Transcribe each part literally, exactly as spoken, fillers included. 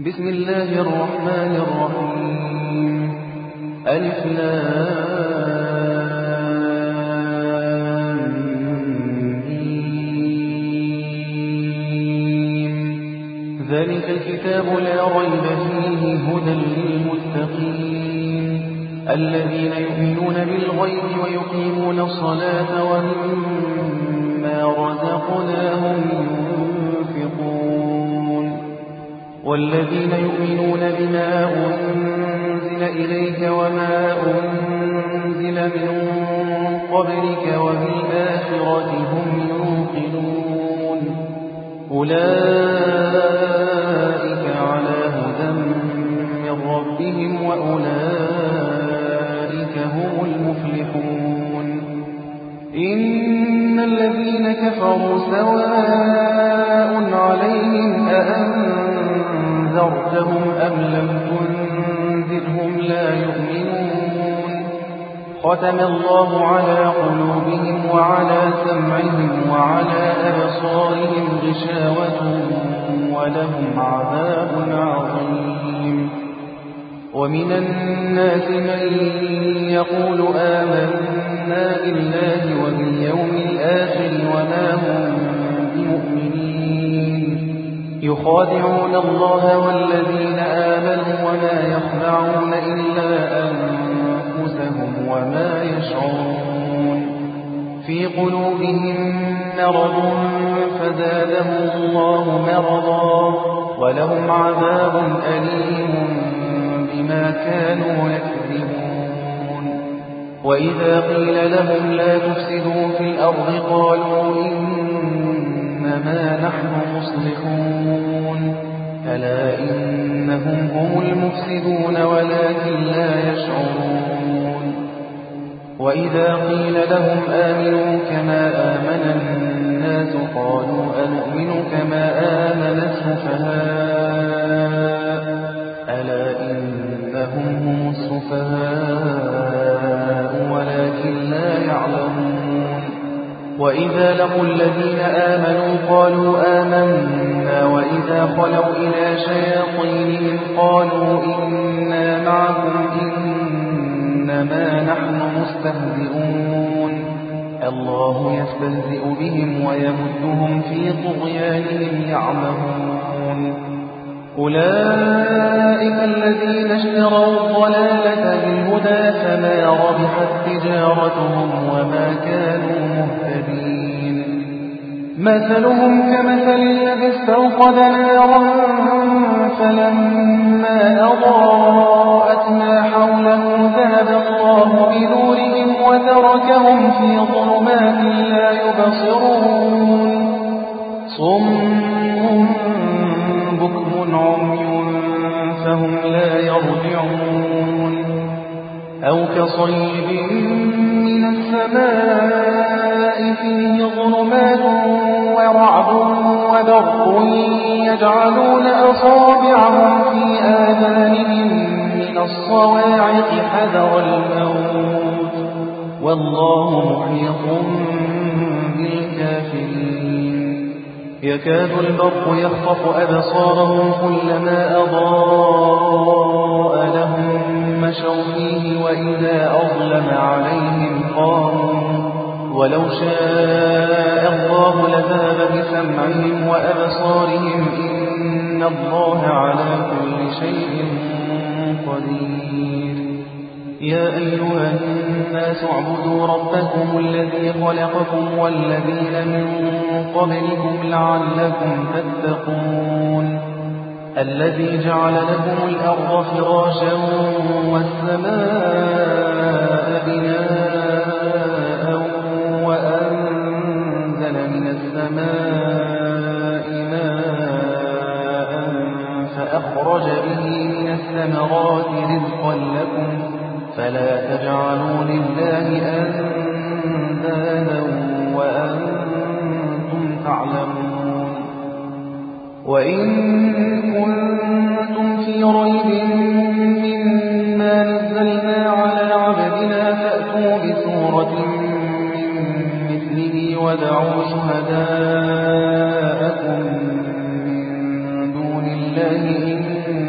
بسم الله الرحمن الرحيم. ألف لام ميم. ذلك الكتاب لا ريب فيه هدى للمتقين الذين يؤمنون بالغيب ويقيمون الصلاة ومما رزقناهم ينفقون والذين يؤمنون بما أنزل إليك وما أنزل من قبلك وبالآخرة هم يوقنون أولئك على هدى من ربهم وأولئك هم المفلحون. إن الذين كفروا سواء عليهم أأنذرتهم أم لم تنذرهم لا يؤمنون. ختم الله على قلوبهم وعلى سمعهم وعلى أبصارهم غشاوة ولهم عذاب عظيم. ومن الناس من يقول آمنا بالله وباليوم الآخر وما هم بمؤمنين يخادعون الله والذين آمنوا وما يخدعون إلا أنفسهم وما يشعرون. في قلوبهم مرض فزادهم الله مرضا ولهم عذاب أليم بما كانوا يكذبون. وإذا قيل لهم لا تفسدوا في الأرض قالوا إنما نحن مصلحون ألا إنهم هم المفسدون ولكن لا يشعرون. وإذا قيل لهم آمنوا كما آمن الناس قالوا أنؤمن كما آمن السفهاء ألا إنهم هم السفهاء ولكن لا يعلمون. وإذا لقوا الذين آمنوا قالوا آمنا وإذا خلوا إلى شياطينهم قالوا إنا معكم إنما نحن مستهزئون الله يستهزئ بهم ويمدهم في طغيانهم يعمهون. أولئك الذين اشتروا الضلالة بالهدى فما ربحت تجارتهم وما كانوا مهتدين. مثلهم كمثل الذي استوقد نارا فلما أضاءت ما حوله ذهب الله بنورهم وتركهم في ظلمات لا يبصرون صم بكم عمي فهم لا يرجعون. أو كصيب من السماء فيه ظلمات ورعد وبرق يجعلون أصابعهم في آذانهم من الصواعق حذر الموت والله محيط بالكافرين. يكاد البرق يخطف أبصارهم كلما أضاء لهم مشوا فيه وإذا أظلم عليهم قاموا ولو شاء الله لذهب بسمعهم وأبصارهم إن الله على كل شيء قدير. يا أيها الناس اعبدوا ربكم الذي خلقكم والذين من قبلكم لعلكم تتقون الذي جعل لكم الأرض فراشا والسماء بناء وأنزل من السماء ماء فأخرج به من الثمرات رزقا لكم فلا تجعلوا لله أندادا وأنتم تعلمون. وإن كنتم في ريب مما نزلنا على عبدنا فأتوا بسورة من مثله وادعوا شهداءكم من دون الله إن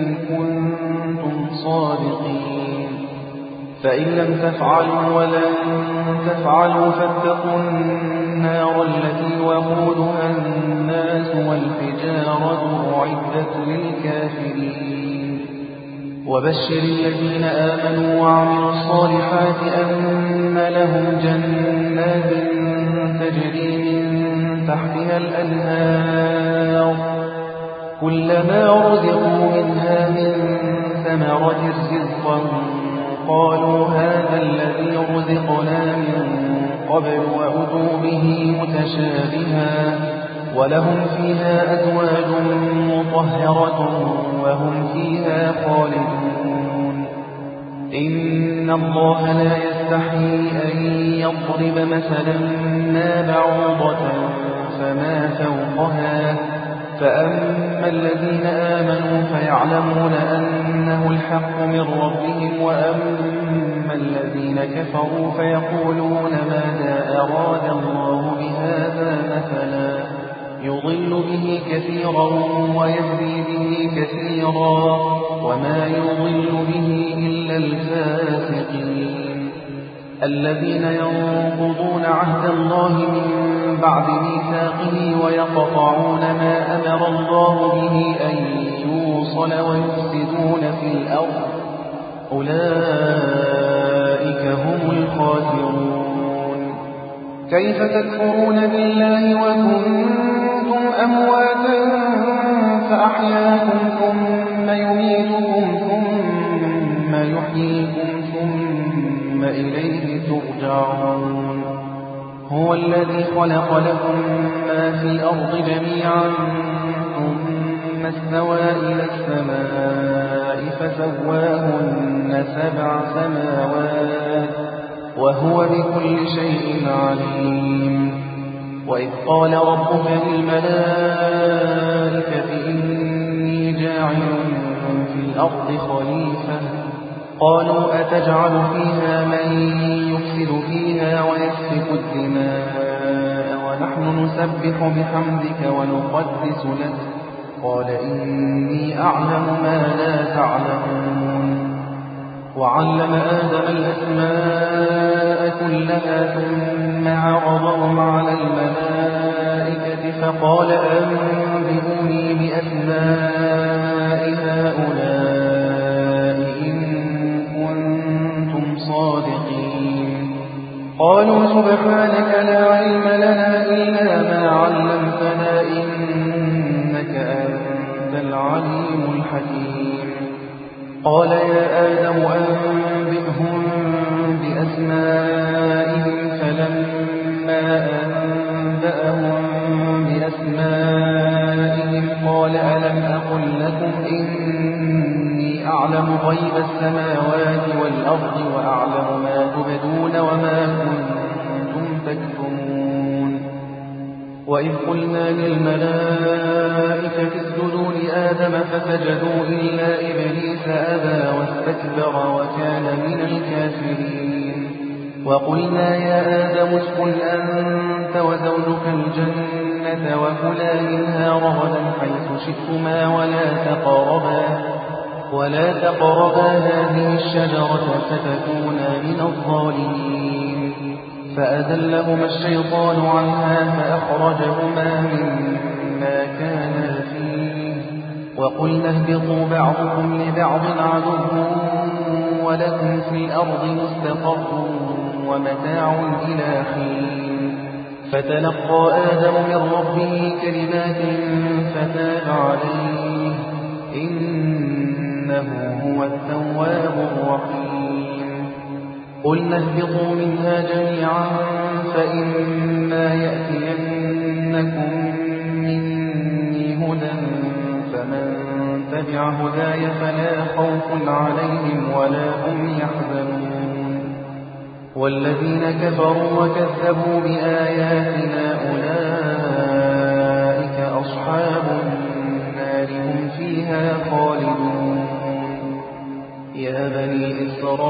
فإن لم تفعلوا ولن تفعلوا فاتقوا النار التي وقودها الناس والحجارة أعدت للكافرين وبشر الذين آمنوا وعملوا الصالحات أن لهم جنات تجري من تحتها الأنهار كلما رزقوا منها من ثمرة رزقا قالوا هذا الذي رزقنا من قبل وأتوا به متشابها ولهم فيها أزواج مطهرة وهم فيها خالدون إن الله لا يستحيي أن يضرب مثلا ما بعوضة فما فوقها فأما الذين آمنوا فيعلمون أنه الحق من ربهم وأما الذين كفروا فيقولون ماذا أراد الله بهذا مثلا يضل به كثيرا ويهدي به كثيرا وما يضل به إلا الفاسقين الذين ينقضون عهد الله من بعد ميثاقه ويقطعون ما أمر الله به أن يوصل ويفسدون في الأرض أولئك هم الخاسرون كيف تكفرون بالله وكنتم أمواتا فأحياكم ثم يميتكم ثم يحييكم ثم إليه ترجعون هو الذي خلق لكم ما في الأرض جميعا ثم استوى إلى السماء فسواهن سبع سماوات وهو بكل شيء عليم وإذ قال ربك للملائكة إني جاعل في الأرض خليفة قالوا أتجعل فيها من يفسد فيها ويسفك الدماء ونحن نسبح بحمدك ونقدس لك قال إني أعلم ما لا تعلمون وعلم آدم الأسماء كلها ثم عرضهم على الملائكة فقال أنبئوني بأسماء هؤلاء إن كنتم صادقين قالوا سبحانك لا علم لنا إلا ما علمتنا إنك أنت العليم الحكيم قال يا آدم أنبئهم بأسمائهم فلما أنبأهم بأسمائهم قال ألم أقل لكم إني أعلم غيب السماوات والأرض وأعلم ما تبدون وما كنتم تكتمون وإذ قلنا للملائكة اسجدوا لآدم فسجدوا إلا إبليس أبى واستكبر وكان من الكافرين وقلنا يا آدم اسكن أنت وزوجك الجنة وكلا منها رغدا حيث شئتما ولا تقربا ولا تقربا هذه الشجرة فتكونا من الظالمين فأذلهما الشيطان عنها فأخرجهما مما كانا فيه وقلنا اهبطوا بعضكم لبعض عدو ولكم في الأرض مستقر ومتاع إلى حين فتلقى آدم من ربه كلمات فتاب عليه إنه هو التواب الرحيم قلنا اهبطوا منها جميعا فإما يأتينكم مني هدى فمن تبع هداي فلا خوف عليهم ولا هم يحزنون والذين كفروا وكذبوا بآياتنا أولئك أصحاب النار هم فيها خالدون يا بني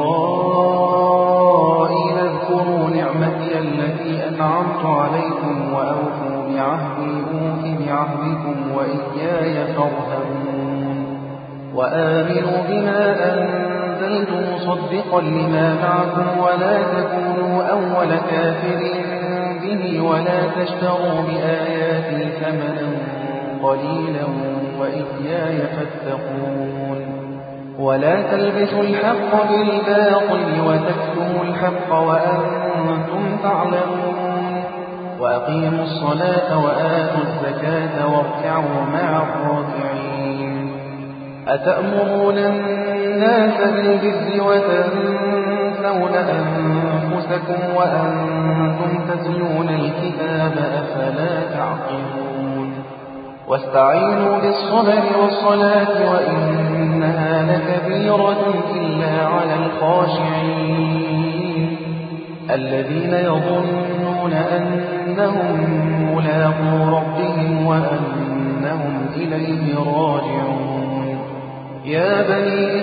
إسرائيل اذكروا نعمتي التي أنعمت عليكم وأوفوا بعهدي أوف بعهدكم وإياي فارهبون وآمنوا بما أنزلت أنزلت مصدقا لما معكم ولا تكونوا أول كافر به ولا تشتروا بآياتي ثمنا قليلا وإياي فاتقون ولا تلبسوا الحق بالباطل وتكتموا الحق وأنتم تعلمون وأقيموا الصلاة وآتوا الزكاة واركعوا مع الراكعين أتأمرون الناس بالبر وتنسون أنفسكم وأنتم تتلون الكتاب أفلا تعقلون واستعينوا بالصبر والصلاة وإنها لكبيرة إلا على الخاشعين الذين يظنون أنهم ملاقو ربهم وأنهم إليه راجعون يا بني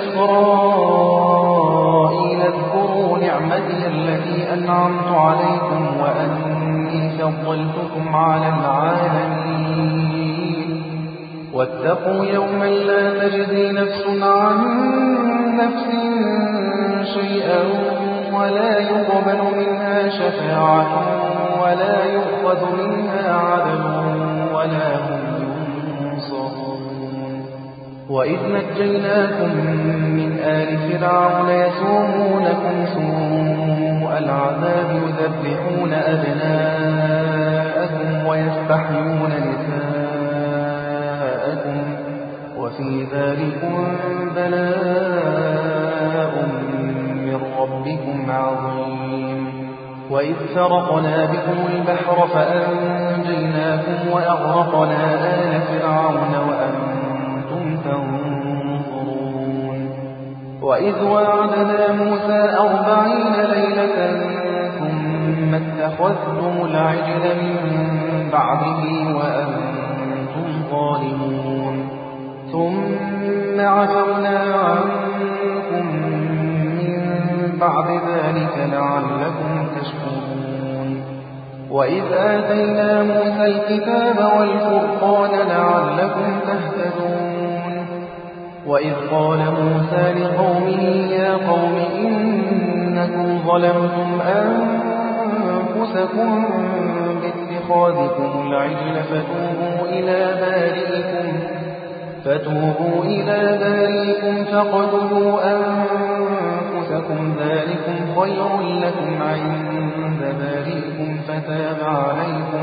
إسرائيل اذكروا نعمتي التي أنعمت عليكم وأني فضلتكم على العالمين واتقوا يوما لا تجزي نفس عن نفس شيئا ولا يقبل منها شفاعة ولا يؤخذ منها عدل ولا هم ينصرون وإذ نجيناكم من آل فرعون يسومونكم سوء العذاب يذبحون أبناءكم ويستحيون نساءكم وفي ذلكم بلاء من ربكم عظيم وإذ فرقنا بكم البحر فأنجيناكم وأغرقنا آل فرعون وأنتم تنظرون وإذ وعدنا موسى أربعين ليلة ثم اتخذتم العجل من بعده وأنتم ظالمون ثم عفونا عنكم من بعد ذلك لعلكم تشكرون وإذ آتينا موسى الكتاب والفرقان لعلكم تهتدون وإذ قال موسى لقومه يا قوم إنكم ظلمتم أنفسكم باتخاذكم العجل فتوبوا إلى بارئكم فتوبوا إلى بارئكم فاقتلوا أنفسكم ذلكم خير لكم عند بارئكم فتاب عليكم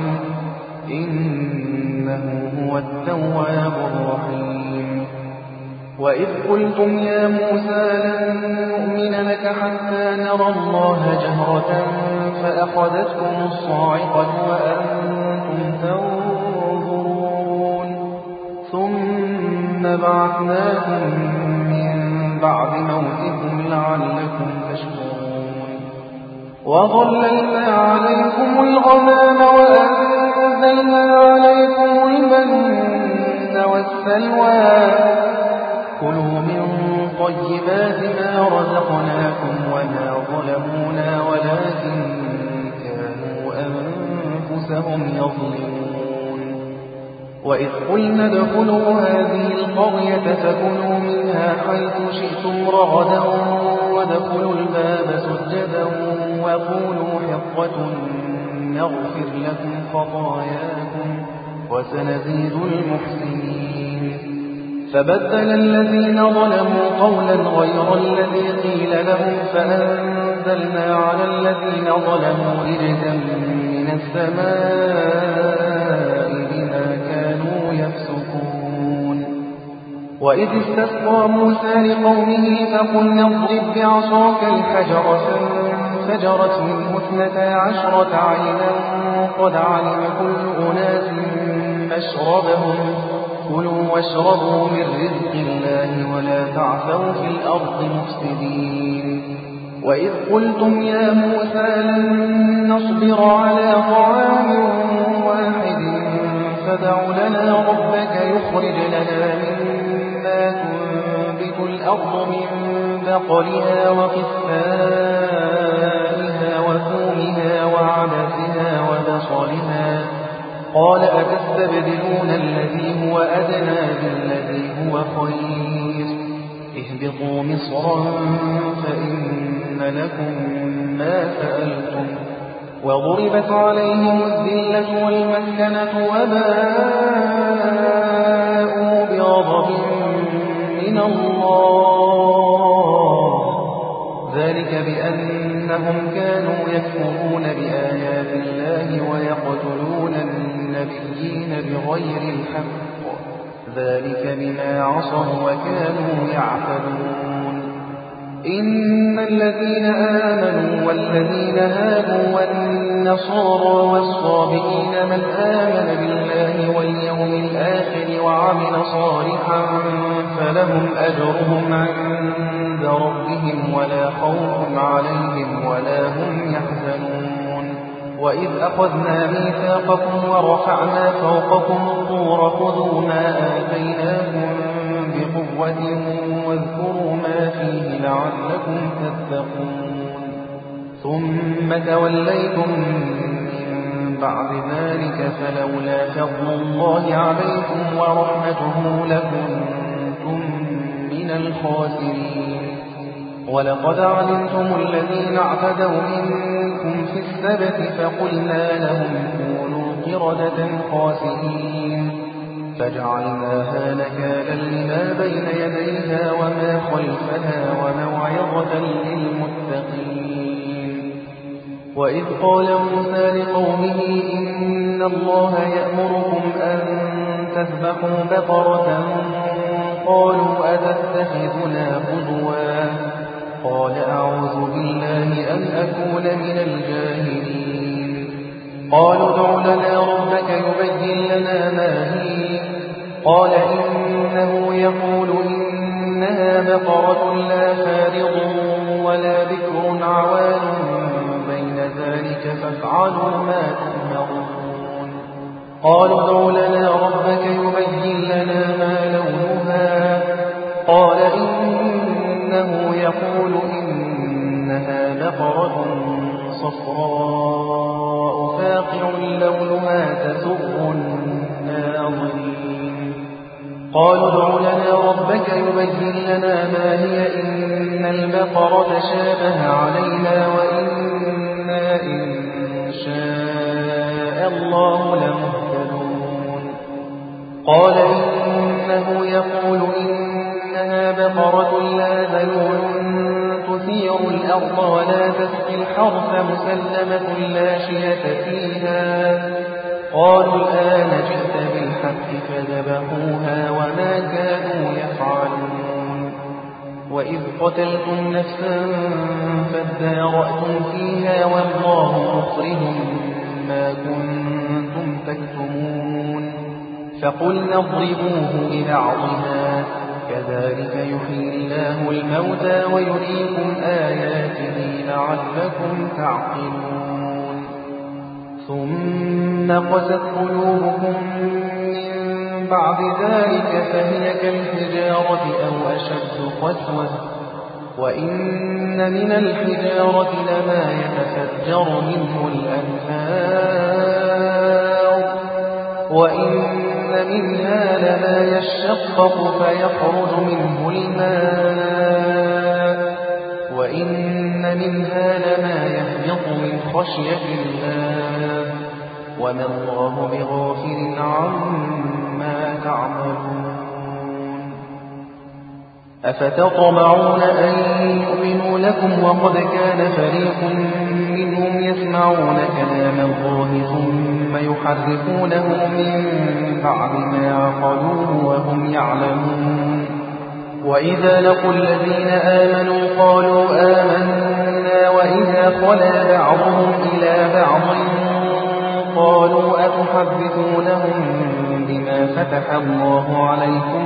إنه هو التواب الرحيم وإذ قلتم يا موسى لن نؤمن لك حتى نرى الله جهرة فأخذتكم الصاعقة وأنتم تنظرون ثم بعثناكم من بعد موتكم لعلكم تشكرون وظللنا عليكم الغمام وأنزلنا عليكم المن والسلوى كلوا من طيبات ما رزقناكم وما ظلمونا ولكن كانوا أنفسهم يظلمون وإذ قلنا ادخلوا هذه القرية فكلوا منها حيث شئتم رغدا وادخلوا الباب سجدا وقولوا حطة نغفر لكم خطاياكم وسنزيد المحسنين فبدل الذين ظلموا قولا غير الذي قيل لهم فأنزلنا على الذين ظلموا رجزا من السماء بما كانوا يفسقون وإذ استسقى موسى لقومه فقلنا اضرب بعصاك الحجر فانفجرت منه اثنتا عشرة عينا قد علم كل أناس مشربهم كلوا واشربوا من رزق الله ولا تعثوا في الأرض مفسدين وإذ قلتم يا موسى لن نصبر على طعام واحد فادع لنا ربك يخرج لنا مما تنبت الأرض من بقلها وقثائها وثومها وعدسها وبصلها قال أتستبدلون الذي هو أدنى بالذي هو خير اهبطوا مصرا فإن لكم ما سألتم وضربت عليهم الذلة والمسكنة وباءوا بغضب من الله ذلك بأنهم كانوا يكفرون بآيات الله ويقتلون النبيين بغير الحق ذلك بما عصوا وكانوا يعتدون إن الذين آمنوا والذين هادوا والنصارى والصابئين من آمن بالله واليوم الآخر وعمل صالحا فلهم أجرهم عند ربهم ولا خوف عليهم ولا هم يحزنون وإذ أخذنا ميثاقكم ورفعنا فوقكم الطور خذوا ما آتيناكم بقوة واذكروا ما فيه لعلكم تتقون ثم توليتم من بعد ذلك فلولا فضل الله عليكم ورحمته لكنتم من الخاسرين ولقد علمتم الذين اعتدوا منكم في السبت فقلنا لهم كونوا قردة خاسئين فجعلناها نكالا لما بين يديها وما خلفها وموعظة للمتقين وإذ قال موسى لقومه إن الله يأمركم أن تذبحوا بقرة قالوا أتتخذنا هزوا قال أعوذ بالله أن أكون من الجاهلين قالوا ادع لنا ربك يبين لنا ما هي قال إنه يقول إنها بقرة لا فارض ولا بكر عوان بين ذلك فافعلوا ما تؤمرون قالوا ادع لنا ربك يبين لنا ما لونها قال إنه يقول إنها بقرة صفراء فاقع لونها تسر الناظرين قالوا ادع لنا ربك يبين لنا ما هي إن البقرة شابه علينا وإنا إن شاء الله لمهتدون قال إنه يقول إنها بقرة لا ذلول تثير الأرض ولا تسقي الحرث مسلمة لا شية فيها قالوا الآن جئت بالحق فذبحوها وما كانوا يفعلون وإذ قتلتم نفسا فادارأتم فيها والله مخرج ما كنتم تكتمون فقلنا اضربوه ببعضها كذلك يحيي الله الموتى ويريكم آياته لعلكم تعقلون ثم قست قلوبكم من بعد ذلك فهي كالحجارة أو أشد قسوة وإن من الحجارة لما يتفجر منه الأنهار وإن منها لما يشقق فيخرج منه الماء وإن منها لما يهبط من خشية الله وما الله بغافل عما تعملون أفتطمعون أن يؤمنوا لكم وقد كان فريق منهم يسمعون كلام الله ثم يحرفونه من بعد ما عقلوه وهم يعلمون وإذا لقوا الذين آمنوا قالوا آمنا وإذا خلا بعضهم إلى بعض قالوا أتحدثونهم بما فتح الله عليكم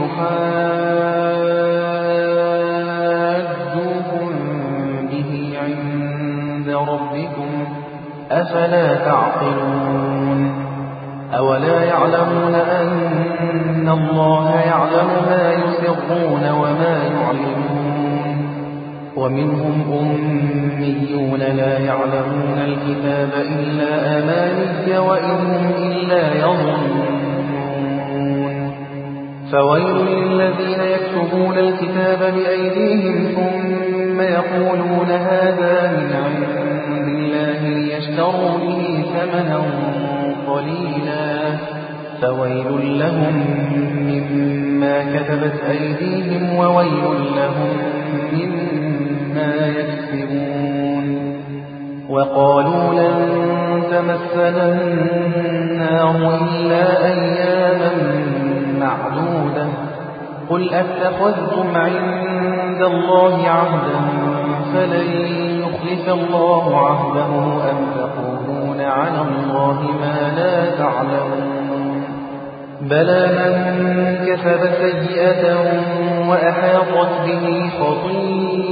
ليحاجوكم به عند ربكم أفلا تعقلون أولا يعلمون أن الله يعلم ما يسرون وما يعلنون ومنهم أميون لا يعلمون الكتاب إلا أماني وإن هم إلا يظنون فويل للذين يكتبون الكتاب بأيديهم ثم يقولون هذا من عند الله ليشتروا به ثمنا قليلا فويل لهم مما كتبت أيديهم وويل لهم مما يكسبون. وقالوا لن تمسنا النار إلا أياما معدودة قل أتخذتم عند الله عهدا فلن يخلف الله عهده أم تقولون على الله ما لا تعلمون. بلى من كسب سيئة وأحاطت به خطيئته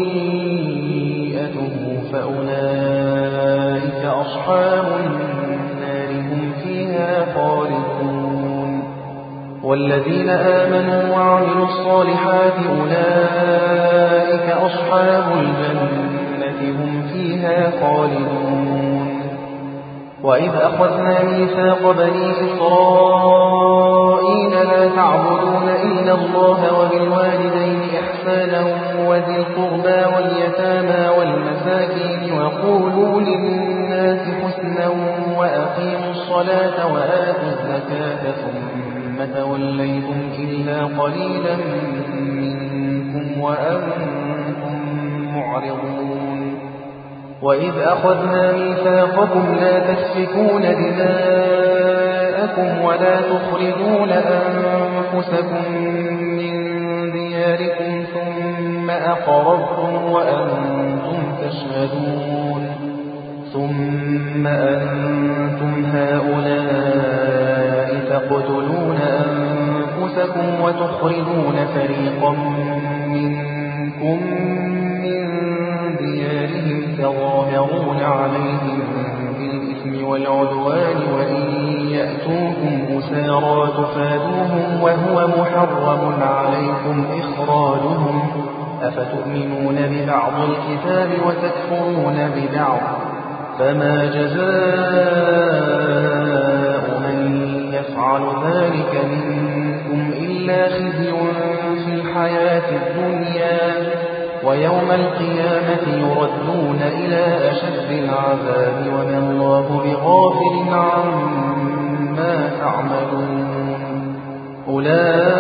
فأولئك أصحاب النار هم فيها خالدون. والذين آمنوا وعملوا الصالحات أولئك أصحاب الجنة هم فيها خالدون. وإذ أخذنا ميثاق بني إسرائيل لا تعبدون إلا الله وبالوالدين إحسانا وذي القربى واليتامى والمساكين وقولوا للناس حسنا وأقيموا الصلاة وآتوا الزكاة ثم توليتم إلا قليلا منكم وأنتم معرضون. وإذ أخذنا ميثاقكم لا تسفكون دماءكم ولا تخرجون أنفسكم من دياركم ثم أقررتم وأنتم تشهدون. ثم أنتم هؤلاء تقتلون أنفسكم وتخرجون فريقا منكم تظاهرون عليهم بالإثم والعدوان وإن يأتوكم أسارى تفادوهم وهو محرم عليكم إخراجهم أفتؤمنون ببعض الكتاب وتكفرون ببعض فما جزاء من يفعل ذلك منكم إلا خزي في الحياة الدنيا ويوم القيامة يردون إلى أشد العذاب وما الله بغافل عما تعملون. أولئك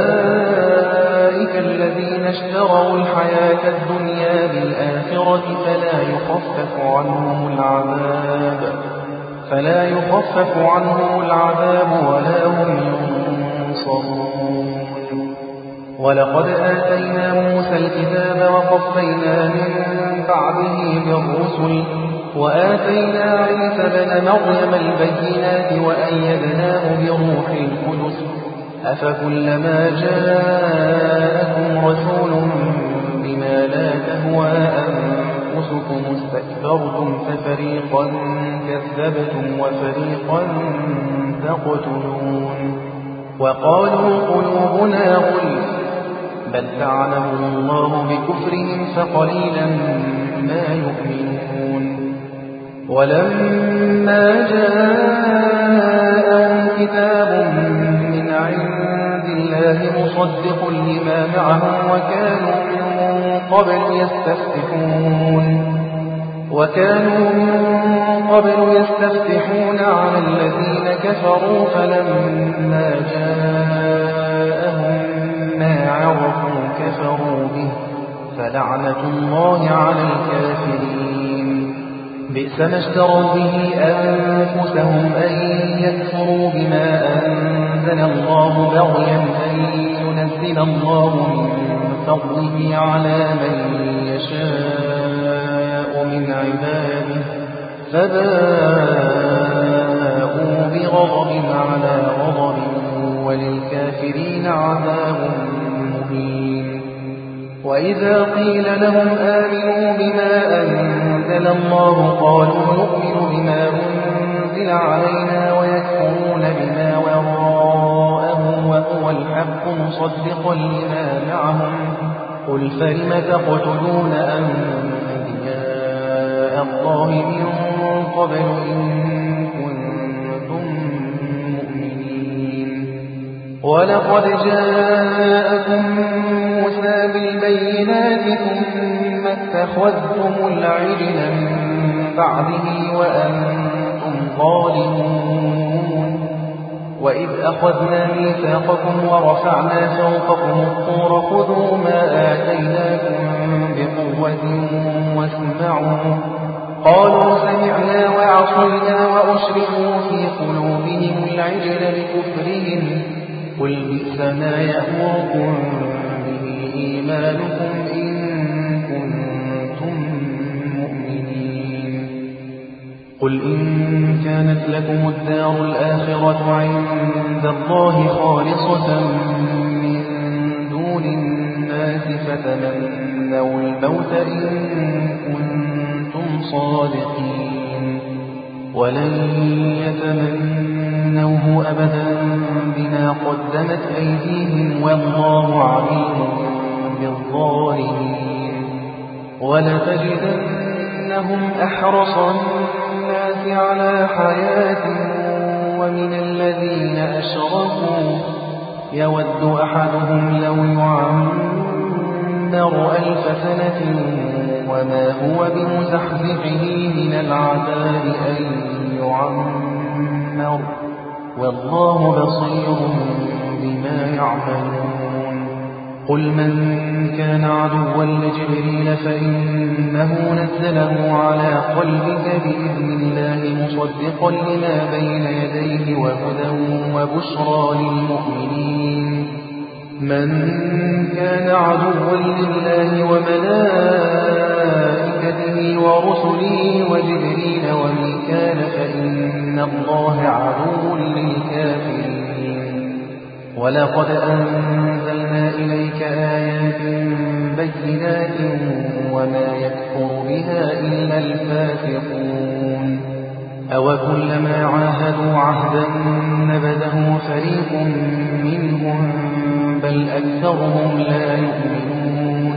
الذين اشتروا الحياة الدنيا بالآخرة فلا يخفف عنهم العذاب فلا يخفف عنهم العذاب ولا هم ينصرون. ولقد آتينا موسى الكتاب وقفينا من بعده بالرسل وآتينا عيسى بن مريم البينات وأيدناه بروح القدس أفكلما جاءكم رسول بما لا تهوى أنفسكم استكبرتم ففريقا كذبتم وفريقا تقتلون. وقالوا قلوبنا غلف بل لعنهم الله بكفرهم فقليلا ما يؤمنون. ولما جاءهم كتاب من عند الله مصدق لما معهم وكانوا من قبل يستفتحون وكانوا من قبل يستفتحون على الذين كفروا فلما جاءهم ما عرفوا كفروا به فلعنة الله على الكافرين. بئس ما اشتروا به أنفسهم أن يكفروا بما أنزل الله بغيا أن ينزل الله من فضله على من يشاء من عباده فباءوا بغضب على غضب وللكافرين عذاب مهين. وإذا قيل لهم آمنوا بما أنزل الله قالوا نؤمن بما أنزل علينا ويكفرون بما وراءه وهو الحق مصدقا لما معهم قل فلم تقتلون أنبياء الله من قبل إن كنتم مؤمنين ولقد جاءكم موسى بالبينات ثم اتخذتم العجل من بعده وأنتم ظالمون وإذ أخذنا ميثاقكم ورفعنا فوقكم الطور خذوا ما آتيناكم بقوة واسمعوا قالوا سمعنا وعصينا وأشركوا في قلوبهم العجل بكفرهم قل بئس ما يأمركم به إيمانكم إن كنتم مؤمنين قل إن كانت لكم الدار الآخرة عند الله خالصة من دون الناس فتمنوا الموت إن كنتم صادقين ولن يتمنوه أبدا بما قدمت أيديهم والله عليم بالظالمين ولتجدنهم أحرص الناس على حياة ومن الذين أشركوا يود أحدهم لو يعمر ألف سنة وما هو بمزحزحه من العذاب أن يعمر والله بصير بما يعملون قل من كان عدوا لجبريل فإنه نزله على قلبك بإذن الله مصدقا لما بين يديه وهدى وبشرى للمؤمنين من كان عدوا لله وملائكته ورسله وجبريل وميكال فإن الله عدو للكافرين ولقد أنزلنا إليك آيات بينات وما يكفر بها إلا الفاسقون أوكلما عاهدوا عهدا نبذه فريق منهم بل أكثرهم لا يؤمنون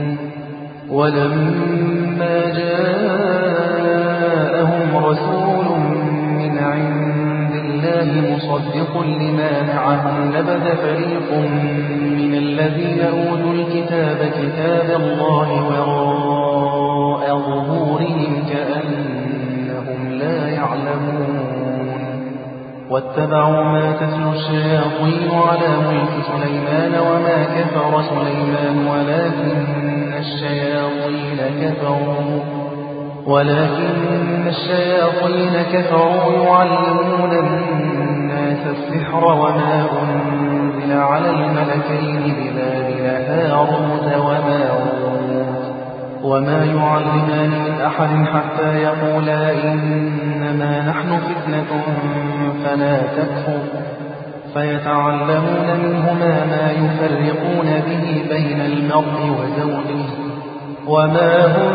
ولما جاءهم رسول من عند الله مصدق لما معهم نبذ فريق من الذين أوتوا الكتاب كتاب الله وراء ظهورهم كأنهم لا يعلمون واتبعوا ما تتلو الشياطين على ملك سليمان وما كفر سليمان ولكن الشياطين كفروا ولكن الشياطين كفروا يعلمون الناس السحر وما أنزل على الملكين ببابل هاروت وماروت وما يعلمان من أحد حتى يقولا إنما نحن فتنة فلا تكفر فيتعلمون منهما ما يفرقون به بين المرء وزوجه وما هم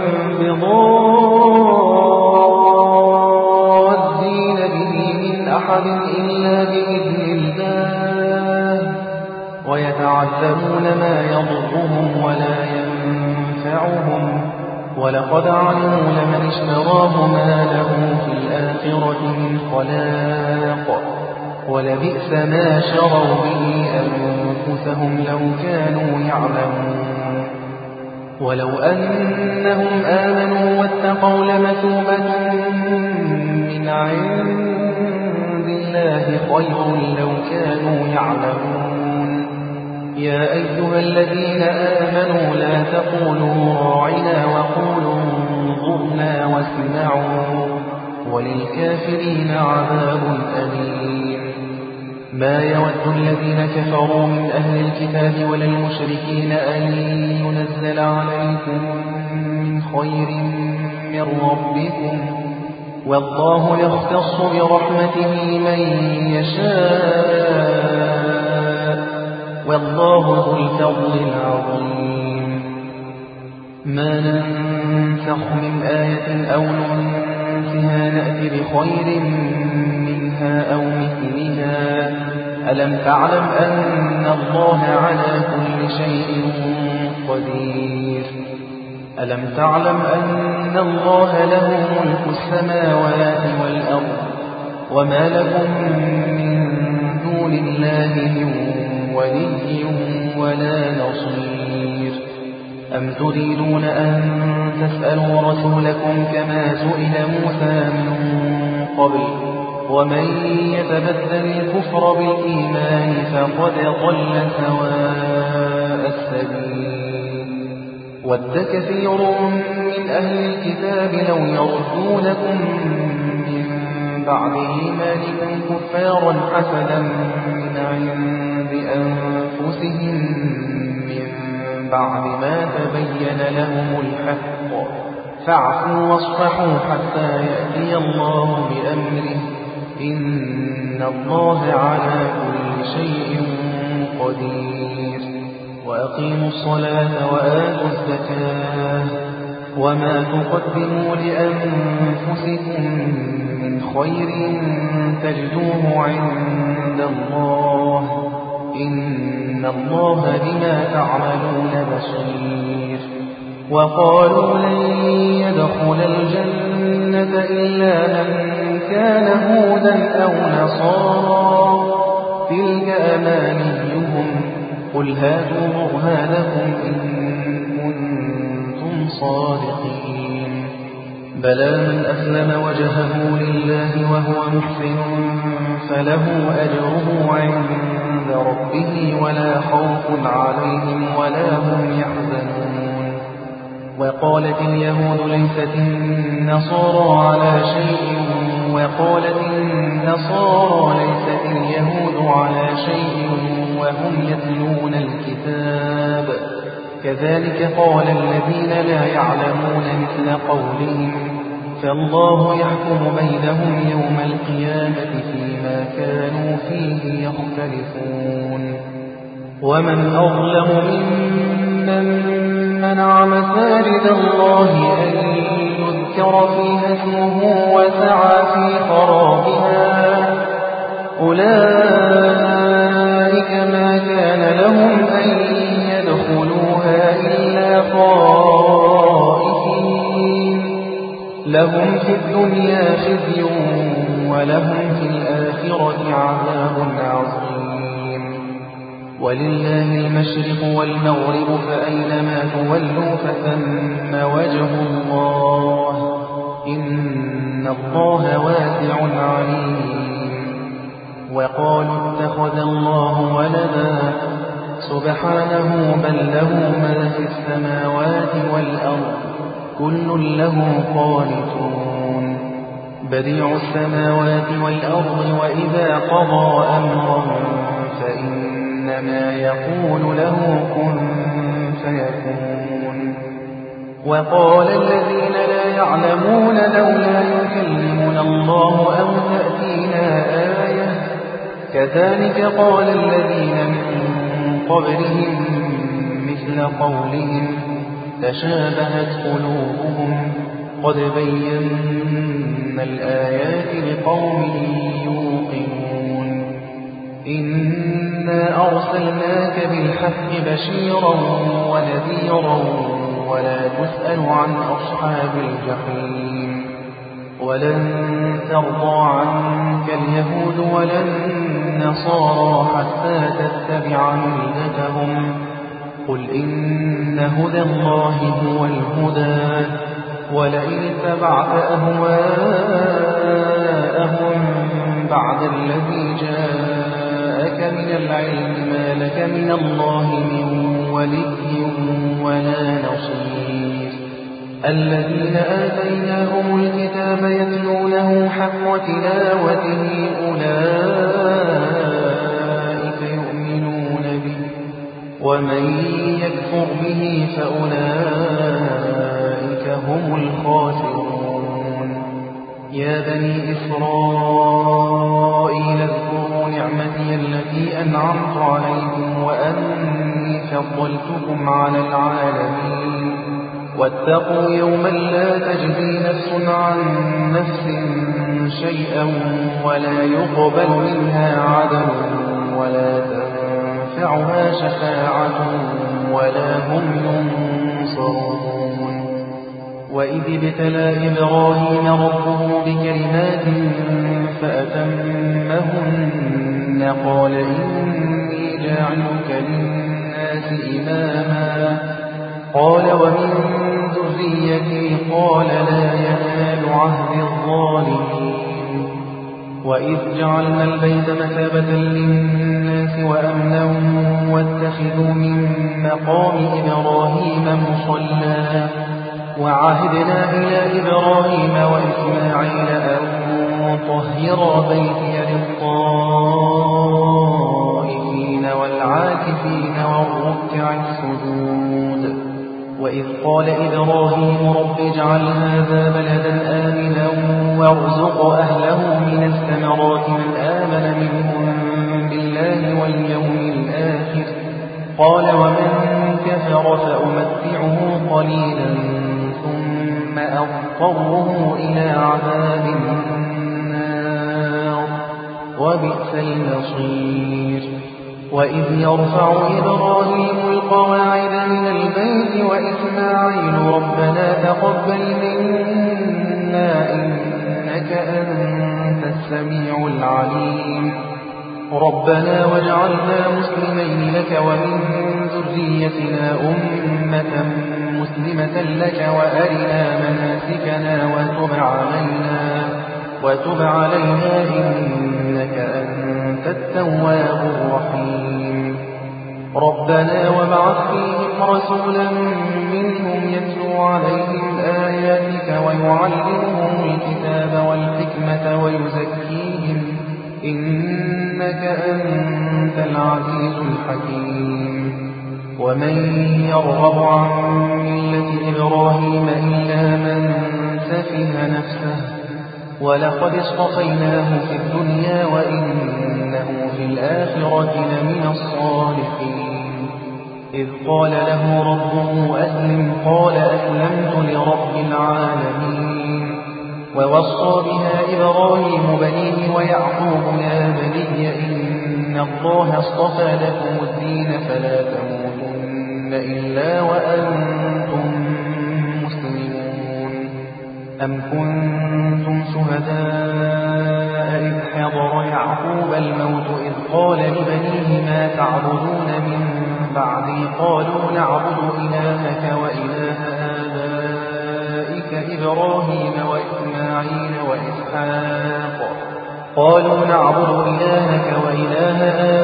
بضادين به من أحد إلا بإذن الله ويتعلمون ما يضرهم ولا ينفعهم ولقد علموا لمن اشتراه ما له في الآخرة من خلاق ولبئس ما شروا به أنفسهم لو كانوا يعلمون ولو أنهم آمنوا واتقوا لمثوبة من عند الله خير لو كانوا يعلمون يا أيها الذين آمنوا لا تقولوا راعنا وقولوا انظرنا واسمعوا وللكافرين عذاب أليم ما يود الذين كفروا من أهل الكتاب ولا المشركين أن ينزل عليكم من خير من ربكم والله يختص برحمته من يشاء والله ذو الفضل العظيم ما ننسخ من آية أو ننسها نأتي بخير منها أو مثلها ألم تعلم أن الله على كل شيء قدير ألم تعلم أن الله له ملك السماوات والأرض وما لكم من دون الله من ولي ولا نصير. أم تريدون أن تسألوا رسولكم كما سئل موسى من قبل ومن يتبدل الكفر بالإيمان فقد ضل سواء السبيل. ود كثير من أهل الكتاب لو يردونكم من بعد إيمانكم كفارا حسدا من عند أنفسهم من بعد ما تبين لهم الحق فاعفوا واصفحوا حتى يأتي الله بأمره إن الله على كل شيء قدير. وأقيموا الصلاة وآتوا الزكاة وما تقدموا لأنفسكم من خير تجدوه عند الله إن الله بما تعملون بصير. وقالوا لن يدخل الجنة إلا من كان هودا أو نصارى تلك أمانيهم قل هاتوا برهانكم إن كنتم صادقين. بلى من أسلم وجهه لله وهو محسن فله أجره عند ربه ولا خوف عليهم ولا هم يحزنون. وقالت اليهود ليست النصارى على شيء وقالت النصارى ليست اليهود على شيء وهم يتلون الكتاب كذلك قال الذين لا يعلمون مثل قولهم فالله يحكم بينهم يوم القيامة فيما كانوا فيه يختلفون. ومن أظلم ممن منع مساجد الله أن يذكر فيها اسمه وسعى في خرابها أولئك ما كان لهم أن يدخلوها إلا خائفين لهم في الدنيا خزي ولهم في الآخرة عذاب عظيم. ولله المشرق والمغرب فأينما تولوا فثم وجه الله إن الله واسع عليم. وقالوا اتخذ الله ولدا سبحانه بل له ما في السماوات والأرض كل له قانتون. بديع السماوات والأرض وإذا قضى أمرا فإنما يقول له كن فيكون. وقال الذين لا يعلمون لولا يكلمنا الله أو تأتينا آية كذلك قال الذين من قبلهم مثل قولهم تشابهت قلوبهم قد بينا الآيات لقوم يوقنون. إنا أرسلناك بالحق بشيرا ونذيرا ولا تسأل عن أصحاب الجحيم. ولن ترضى عنك اليهود ولا النصارى حتى تتبع ملتهم قل إن هدى الله هو الهدى ولئن اتبعت أهواءهم بعد الذي جاءك من العلم ما لك من الله من ولي ولا نصير. الذين آتيناهم الكتاب يتلونه حق تلاوته أولئك يؤمنون به ومن يكفر به فأولئك هم الخاسرون. يا بني إسرائيل اذكروا نعمتي التي أنعمت عليكم وأني فضلتكم على العالمين. واتقوا يوما لا تجزي نفس عن نفس شيئا ولا يقبل منها عدل ولا تنفعها شفاعة ولا هم ينصرون. وإذ ابتلى إبراهيم ربه بكلمات فأتمهن قال إني جاعلك للناس إماما قال ومن ذريتي قال لا ينال عهد الظالمين وإذ جعلنا البيت مثابة للناس وأمنا واتخذوا من مقام إبراهيم مصلى وعهدنا إلى إبراهيم وإسماعيل أن طهر بيتي للطائفين والعاكفين والركع السجود وإذ قال إبراهيم رب اجعل هذا بلدا آمنا وارزق أهله من الثمرات من آمن منهم بالله واليوم الآخر قال ومن كفر فأمتعه قليلا ثم أضطره إلى عذاب النار وبئس المصير وإذ يرفع إبراهيم القواعد من البيت وإسماعيل ربنا تقبل منا إنك أنت السميع العليم ربنا واجعلنا مسلمين لك ومن ذريتنا أمة مسلمة لك وأرنا مناسكنا وتب علينا وتب علينا إنك أنت التواب الرحيم ربنا وابعث فيهم رسولا منهم يتلو عليهم آياتك ويعلمهم الكتاب والحكمة ويزكيهم إنك أنت العزيز الحكيم ومن يرغب عن ملة إبراهيم إلا من سفه نفسه ولقد اصطفيناه في الدنيا وإنه في الآخرة لمن الصالحين إذ قال له ربه أسلم قال أسلمت لرب العالمين ووصى بها إبراهيم بنيه ويعقوب يا بني إن الله اصطفى لكم الدين فلا تموتن إلا وأنتم مسلمون أم كنتم شهداء إذ حضر يعقوب الموت إذ قال لبنيه ما تعبدون من بعدي قالوا نعبد إلهك وإله آبائك إبراهيم وإسماعيل وإسحاق قالوا نعبد إلهك وإله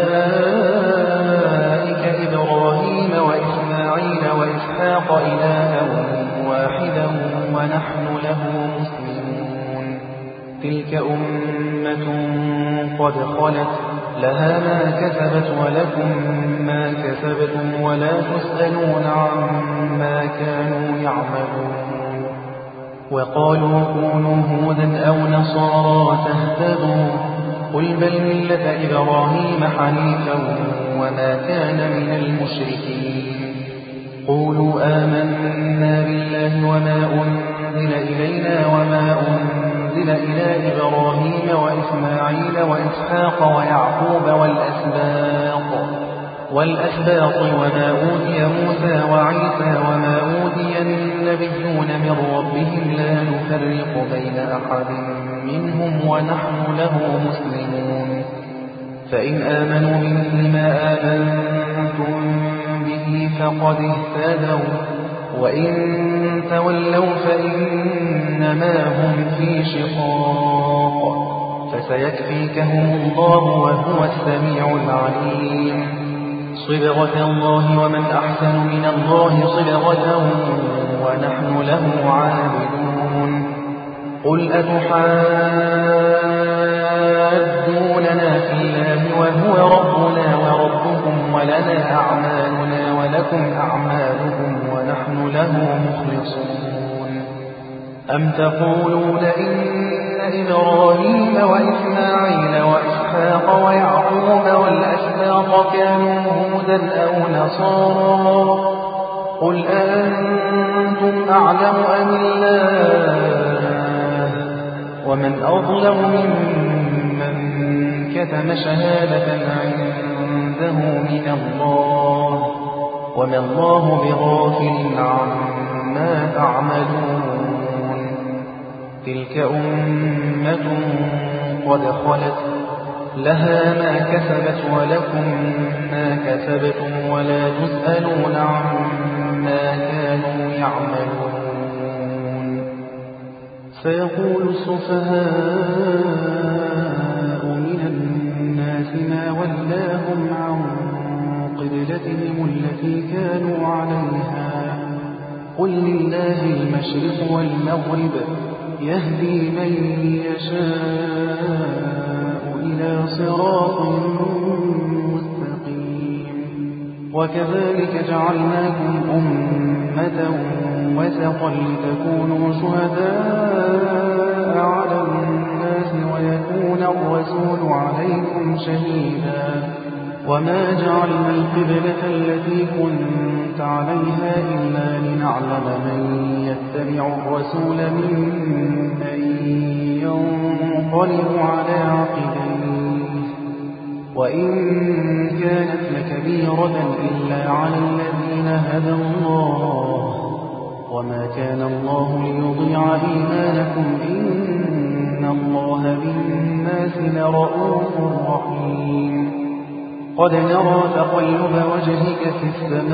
آبائك إبراهيم وإسماعيل وإسحاق إلها واحدا ونحن له مسلمون تلك أمة قد خلت لها ما كسبت ولكم ما كسبتم ولا تسألون عما كانوا يعملون وقالوا كونوا هودا أو نصارى تهتدوا قل بل ملة إبراهيم حنيفا وما كان من المشركين قولوا آمنا بالله وما أنزل إلينا وما أنزل إلى إبراهيم وإسماعيل وإسحاق ويعقوب والأسباط والأسباط وما أوتي موسى وعيسى وما أوتي النبيون من ربهم لا نفرق بين أحد منهم ونحن له مسلمون فإن آمنوا بمثل ما آمنتم به فقد اهتدوا وإن تولوا فإنما هم في شقاق فسيكفيكهم الله وهو السميع العليم صبغة الله ومن أحسن من الله صبغة ونحن له عابدون قل أتحاجوننا في الله وهو ربنا وربكم ولنا أعمالنا ولكم أعمالكم ونحن له مخلصون أم تقولون إن إبراهيم وإسماعيل وإسحاق ويعقوب والأسباط كانوا هودا أو نصارى قل أنتم أعلم أم الله ومن أظلم ممن كتم شهادة عنده من الله وما الله بغافل عما تعملون تلك أمة قد خلت لها ما كسبت ولكم ما كسبتم ولا تسألون عما كانوا يعملون. سيقول السفهاء من الناس ما ولاهم عن قبلتهم التي كانوا عليها قل لله المشرق والمغرب يهدي من يشاء إلى صراط مستقيم. وكذلك جعلناكم أمة وسطا لتكونوا شهداء على الناس ويكون الرسول عليكم شهيدا. وما جعلنا القبلة التي كنت عليها إلا لنعلم من يتبع الرسول ممن ينقلب على عقبيه وإن كانت لكبيرة إلا على الذين هدى الله وما كان الله ليضيع إيمانكم إن الله بالناس لرءوف رحيم. قد نرى تقلب وجهك في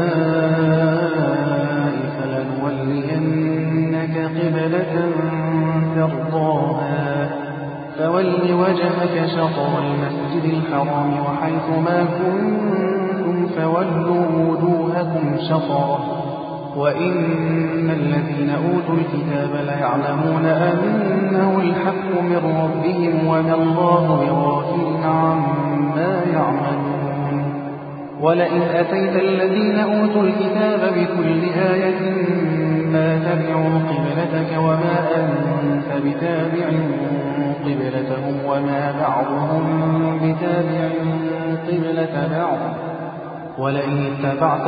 السماء فلنولينك قبلة ترضاها فول وجهك شطر المسجد الحرام وحيث ما كنتم فولوا وجوهكم شطره وإن الذين أوتوا الكتاب ليعلمون أنه الحق من ربهم وما الله بغافل عما يعملون. ولئن أتيت الذين أوتوا الكتاب بكل آية ما تبعوا قبلتك وما أنت بتابع قبلتهم وما بعضهم بتابع قبلة بعض ولئن اتبعت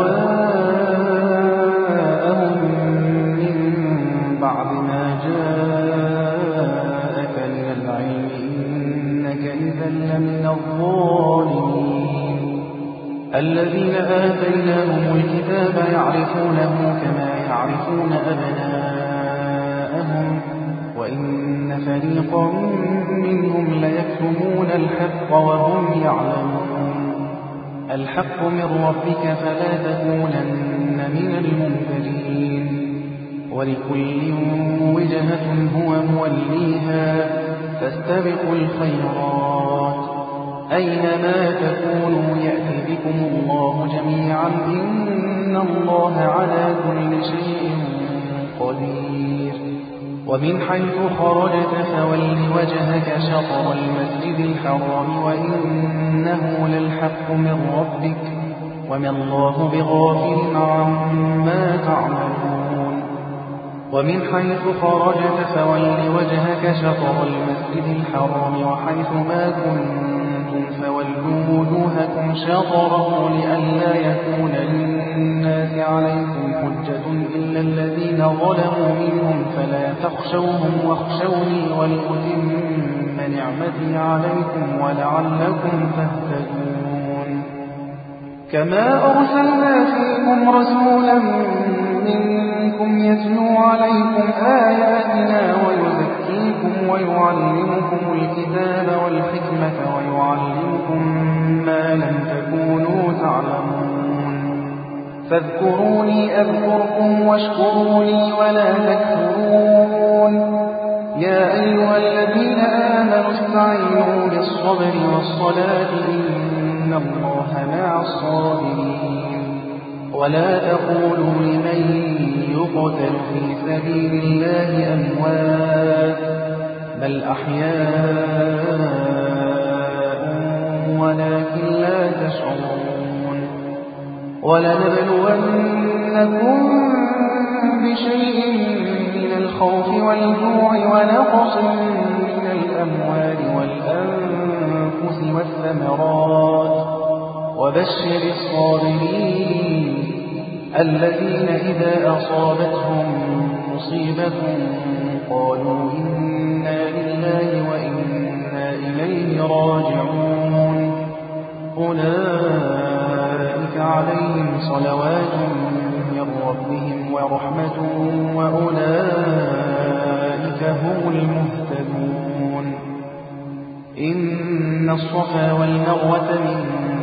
أهواءهم من بعد ما جاءك من العلم إنك إذا لمن الظالمين. الذين آتيناهم الكتاب يعرفونه كما يعرفون أبناءهم وإن فريقا منهم ليكتمون الحق وهم يعلمون. الحق من ربك فلا تكونن من الممترين. ولكل وجهة هو موليها فاستبقوا الخيرات أينما تكونوا يأتي بكم الله جميعا إن الله على كل شيء قدير. ومن حيث خرجت فول وجهك شطر المسجد الحرام وإنه للحق من ربك وما الله بغافل عما تعملون. ومن حيث خرجت فول وجهك شطر المسجد الحرام وحيث ما كنتم فولوا وجوهكم شطره لئلا يكون للناس عليكم حجة إلا الذين ظلموا منهم فلا تخشوهم واخشوني ولأتم نعمتي عليكم ولعلكم تهتدون. كما أرسلنا فيكم رسولا منكم يتلو عليكم آياتنا ويزكيكم ويعلمكم الكتاب والحكمة ويعلمكم ما لم تكونوا تعلمون. فاذكروني أذكركم واشكروا لي ولا تكفرون. يا أيها الذين آمنوا استعينوا بالصبر والصلاة إن الله مع الصابرين. ولا تقولوا لمن يقتل في سبيل الله أموات بل أحياء ولكن لا تشعرون. ولنبلونكم بشيء من الخوف والجوع ونقص من الأموال والأنفس والثمرات وبشر الصابرين الذين إذا أصابتهم مصيبة قالوا إنا لله وإنا إليه راجعون. أولئك عليهم صلوات من ربهم ورحمة وأولئك هم المهتدون. إن الصفا والمروة من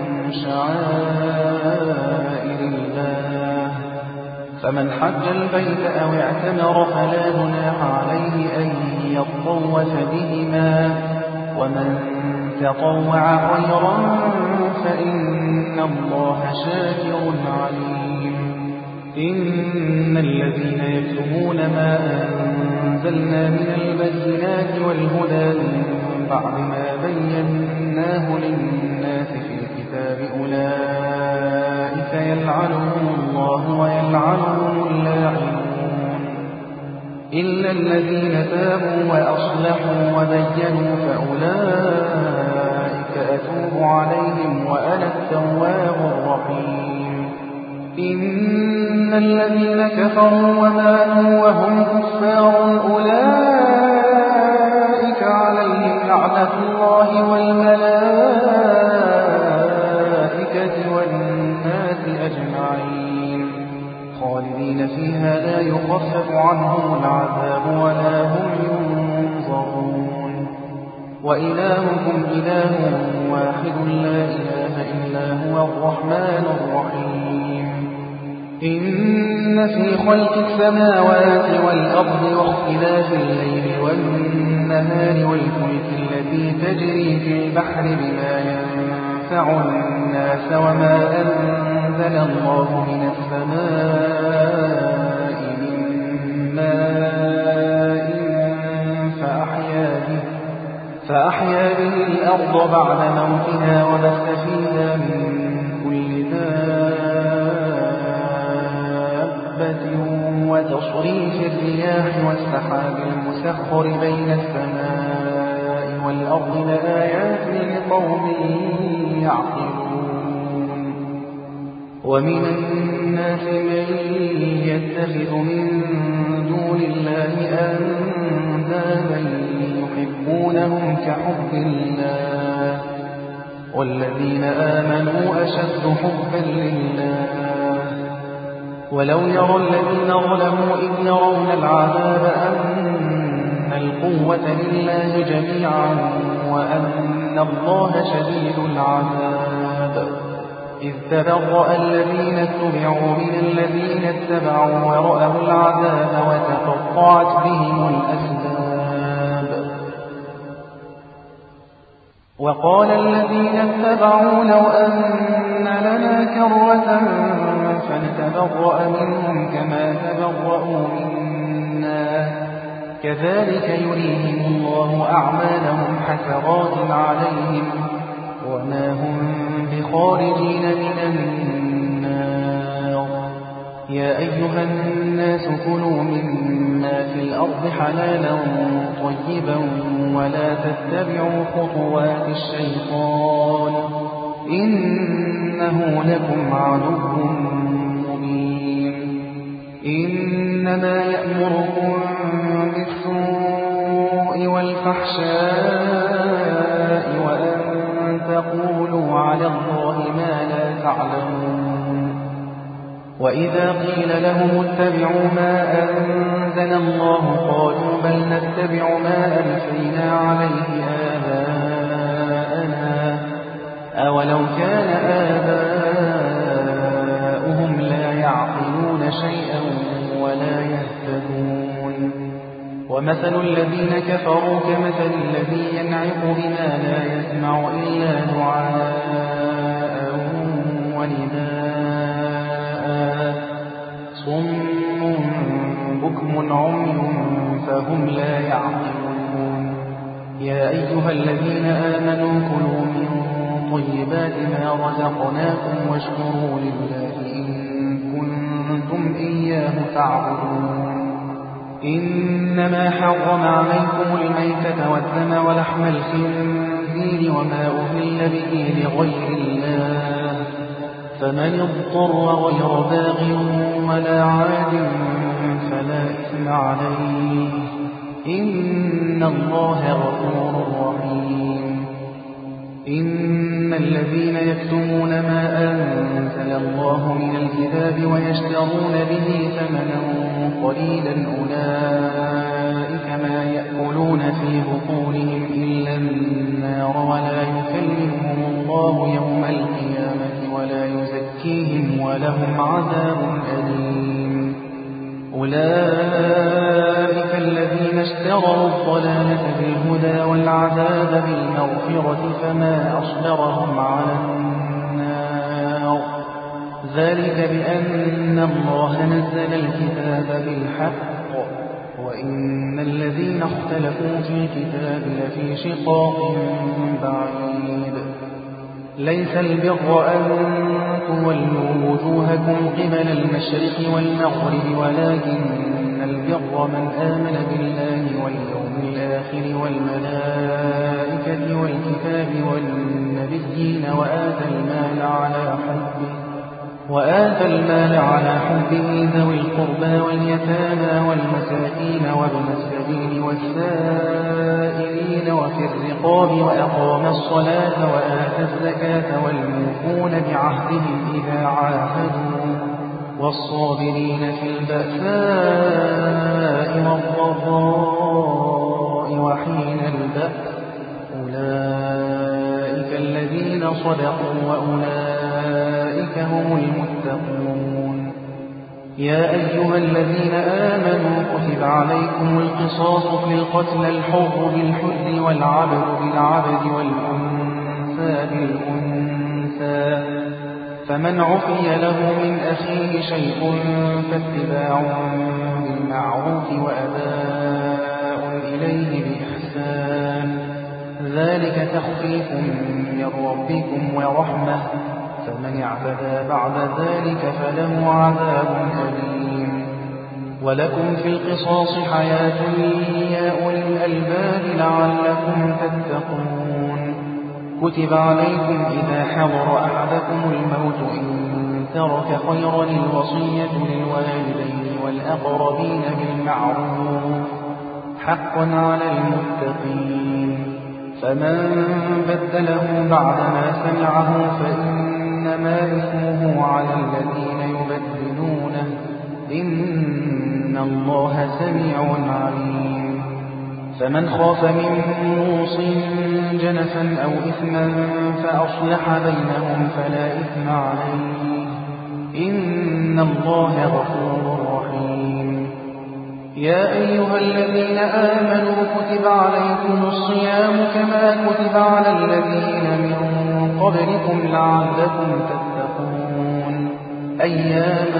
شعائر الله فمن حج البيت أو اعتمر فلا جناح عليه أن يطوف بهما ومن تطوع خيرا فإن الله شاكر عليم إن الذين يكتمون ما أنزلنا من البينات والهدى من بعد ما بيناه للناس في الكتاب أولئك يلعنهم الله ويلعنهم اللاعنون إلا الذين تابوا وأصلحوا وبينوا فأولئك أتوب عليهم وأنا التواب الرحيم إن الذين كفروا وماتوا وهم كفار أولئك عليهم لعنة الله والملائكة والناس أجمعين خالدين فيها لا يخفف عنهم العذاب ولا هم ينظرون وإلهكم إله واحد لا إله إلا هو الرحمن الرحيم إن في خلق السماوات والأرض واختلاف الليل والنهار والفلك التي تجري في البحر بما ينفع الناس وما أنزل الله من السماء من ماء فأحيا به, فأحيا به الأرض بعد موتها وبث فيها من كل دابة وتصريف الرياح والسحاب المسخر بين السماء والأرض لآيات لقوم يعقلون ومن الناس من يتخذ من دون الله أندادا يحبونهم كحب الله والذين آمنوا أشد حبا لله ولو يرى الذين ظلموا إذ يرون العذاب أن القوة لله جميعا وأن الله شديد العذاب إذ تبرأ الذين اتبعوا من الذين اتبعوا ورأوا العذاب وتقطعت بهم الأسباب وقال الذين اتبعوا لو أن لنا كرة فنتبرأ منهم كما تبرأوا منا كذلك يريهم الله أعمالهم حسرات عليهم وما هم بخارجين من النار يا أيها الناس كلوا مما في الأرض حلالا طيبا ولا تتبعوا خطوات الشيطان إنه لكم عدو مبين إنما يأمركم بالسوء والفحشاء وأن تقولوا على الله ما لا تعلمون وإذا قيل لهم اتبعوا ما أنزل الله قالوا بل نتبع ما ألفينا عليه آباءنا أولو كان آباؤهم لا يعقلون شيئا ولا يهتدون ومثل الذين كفروا كمثل الذي ينعق بما لا يسمع إلا دعاء ونداء صم بكم عمي فهم لا يعقلون يا أيها الذين آمنوا كلوا من طيبات ما رزقناكم واشكروا لله إن كنتم إياه تعبدون إنما حرم عليكم الميتة والدم ولحم الخنزير وما أهل به لغير الله فمن اضطر غير باغ ولا عاد فلا إثم عليه إن الله غفور رحيم إن الذين يكتمون ما أنزل الله من الكتاب ويشترون به ثمنا قليلا أولئك ما يأكلون في بطونهم إلا النار ولا يكلمون الله يوم القيامة ولا يزكيهم ولهم عذاب أليم. أولئك الذين اشتروا الضلالة بالهدى والعذاب بالمغفرة فما أصبرهم على النار. ذلك بأن الله نزل الكتاب بالحق وإن الذين اختلفوا في الكتاب لفي شقاق بعيد. ليس البر أن تولوا وجوهكم قبل المشرق والمغرب ولكن البر من آمن بالله واليوم الآخر والملائكة والكتاب والنبيين وآتى المال على حبه وآتى المال على حبه ذوي القربى واليتامى والمساكين وابن السبيل والسائلين وفي الرقاب وأقام الصلاة وآتى الزكاة والموفون بعهدهم إذا عاهدوا والصابرين في البأساء والضراء وحين البأس. أولئك الذين صدقوا وأولئك هم المتقون. يا أيها الذين آمنوا كتب عليكم القصاص في القتلى الحر بالحر والعبد بالعبد والأنثى بالأنثى فمن عفي له من أخيه شيء فاتباع بالمعروف وأداء إليه بإحسان ذلك تخفيف من ربكم ورحمة فمن اعتدى بعد ذلك فله عذاب أليم. ولكم في القصاص حياة يا أولي الألباب لعلكم تتقون. كتب عليكم إذا حضر أحدكم الموت إن ترك خيرا الوصية للوالدين والأقربين بالمعروف حقا على المتقين. فمن بدله بعدما سمعه فإنما إثمه على الذين يبدلونه إن الله سميع عليم. فمن خاف من موص جنفا أو إثما فأصلح بينهم فلا إثم عليه إن الله غفور رحيم. يا أيها الذين آمنوا كتب عليكم الصيام كما كتب على الذين من قبلكم لعلكم تتقون أياما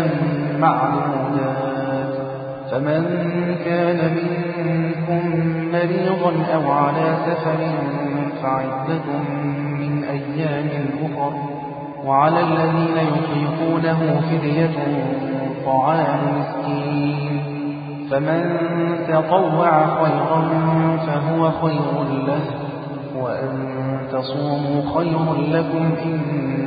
معدودات. فمن كان منكم مريضا أو على سفر فعدة من أيام أخر وعلى الذين يطيقونه فدية طعام مسكين فمن تطوع خيرا فهو خير له وأن تصوموا خير لكم إن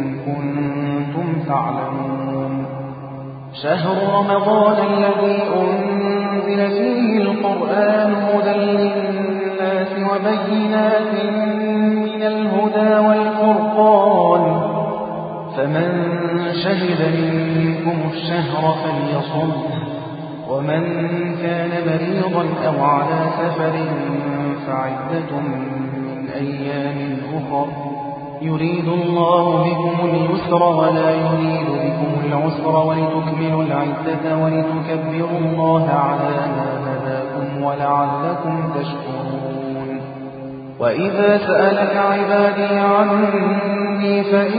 كنتم تعلمون. شهر رمضان الذي أنزل فيه القرآن هدى للناس وبينات من الهدى والفرقان فمن شهد منكم الشهر فليصمه ومن كان مريضا أو على سفر فعدة من أيام أخر يريد الله بكم اليسر ولا يريد بكم العسر ولتكملوا العدة ولتكبروا الله على ما هداكم ولعلكم تشكرون. وإذا سألك عبادي عني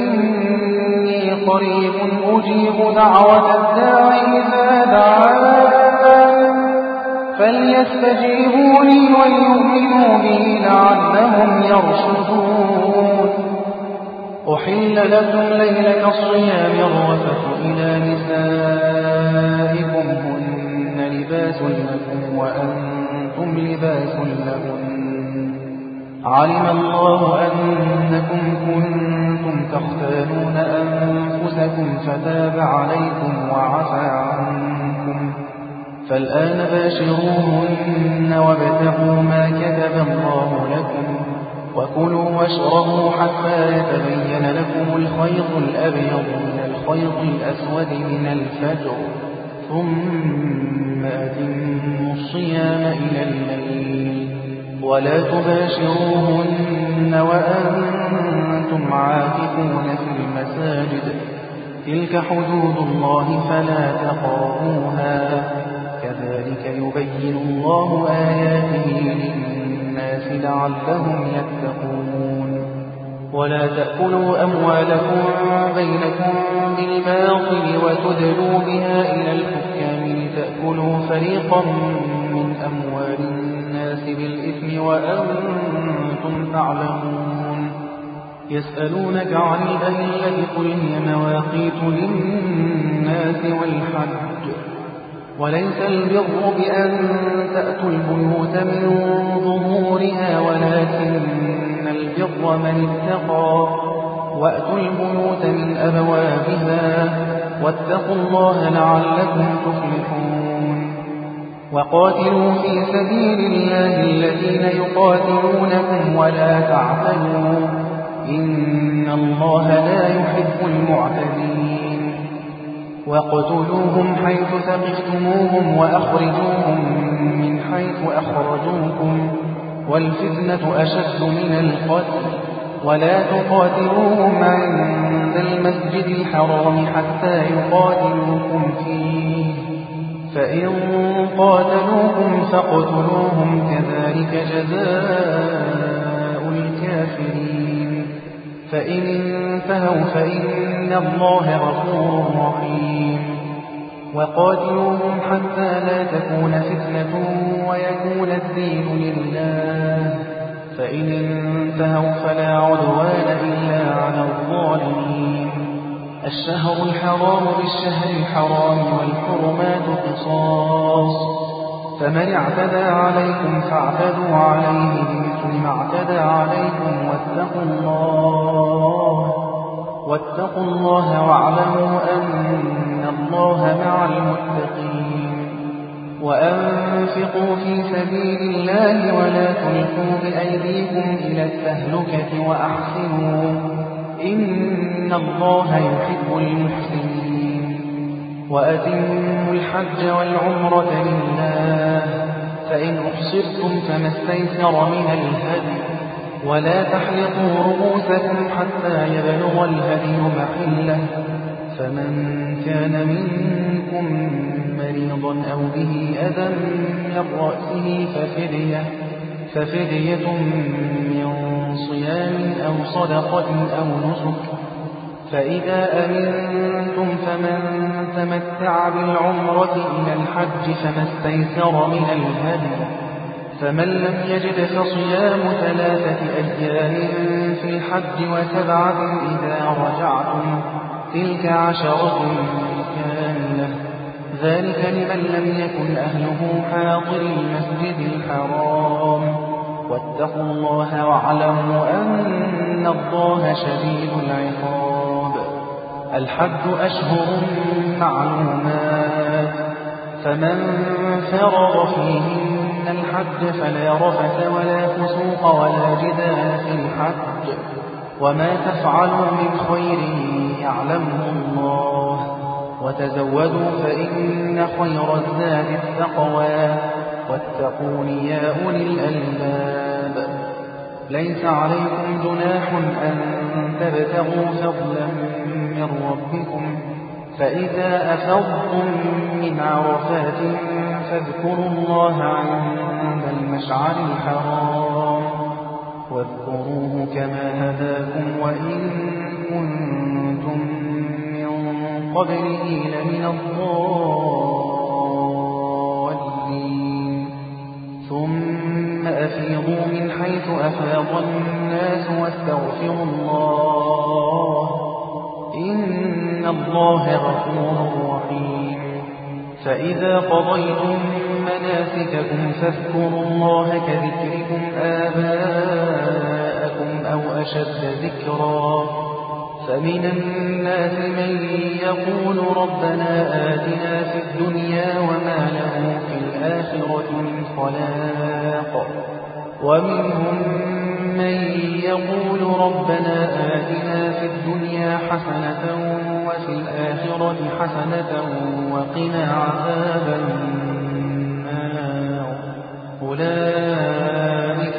فإني قريب أجيب دعوة الداع إذا دعان فليستجيبوا لي وليؤمنوا بي لعلهم يرشدون. أحل لكم ليلة الصيام الرفث إلى نسائكم هن لباس لكم وأنتم لباس لهن علم الله أنكم كنتم تختانون أنفسكم فتاب عليكم وعفى عنكم فالآن باشروهن وابتغوا ما كتب الله لكم وكلوا واشربوا حتى يتبين لكم الخيط الأبيض من الخيط الأسود من الفجر ثم أتموا الصيام إلى الليل ولا تباشروهن وأنتم عاكفون في المساجد تلك حدود الله فلا تقربوها كذلك يبين الله آياته للناس لعلهم يتقون ولا تأكلوا أموالكم بينكم بالباطل وتدلوا بها إلى الحكام لتأكلوا فريقا من أموال الناس بالإثم وأنتم تعلمون يسألونك عن الأهلة قل هي مواقيت للناس والحج وليس البر بأن تأتوا البيوت من ظهورها ولكن البر من اتقى وأتوا البيوت من أبوابها واتقوا الله لعلكم تفلحون وقاتلوا في سبيل الله الذين يقاتلونكم ولا تعتدوا إن الله لا يحب المعتدين واقتلوهم حيث ثقفتموهم وأخرجوهم من حيث أخرجوكم والفتنة أشد من القتل ولا تقاتلوهم عند المسجد الحرام حتى يقاتلوكم فيه فإن قاتلوكم فاقتلوهم كذلك جزاء الكافرين فإن انتهوا فإن الله غفور رحيم وقاتلوهم حتى لا تكون فتنة ويكون الدين لله فإن انتهوا فلا عدوان إلا على الظالمين الشهر الحرام بالشهر الحرام والحرمات قصاص فمن اعتدى عليكم فاعتدوا عليه بمثل ما اعتدى عليكم واتقوا الله واتقوا الله واعلموا أن الله مع المتقين وأنفقوا في سبيل الله ولا تلقوا بأيديكم إلى التهلكة وأحسنوا إن الله يحب المحسنين وأتموا الحج والعمرة لله فإن أحصرتم فما استيسر من الهدي ولا تحلقوا رؤوسكم حتى يبلغ الهدي محله فمن كان منكم مريضا أو به أذى من رأسه ففدية ففدية من صيام أو صدقة أو نسك فإذا أمنتم فمن تمتع بالعمرة إلى الحج فما استيسر من الهدي فمن لم يجد فصيام ثلاثة أيام في الحج وسبعة إذا رجعتم تلك عشرة كاملة ذلك لمن لم يكن أهله حاضر المسجد الحرام واتقوا الله واعلموا أن الله شديد العقاب الحج أشهر معلومات فمن فرض فيهن الحج فلا رفث ولا فسوق ولا جدال في الحج وما تفعلوا من خير يعلمه الله وتزودوا فإن خير الزاد التقوى واتقون يا أولي الألباب ليس عليكم جناح أن تبتغوا فضلا من ربكم فإذا أفضتم من عرفات فاذكروا الله عند المشعر الحرام واذكروه كما هداكم وإن كنتم من قبله لمن الضالين ثم أفيضوا من حيث أفاض الناس واستغفروا الله إن الله غفور رحيم فإذا قضيتم مناسككم فاذكروا الله كذكركم آباءكم أو أشد ذكرا فمن الناس من يقول ربنا آتنا في الدنيا وما له في الآخرة من خلاق ومنهم من يقول ربنا آتنا في الدنيا حسنة وفي الآخرة حسنة وقنا عذاب النار أولئك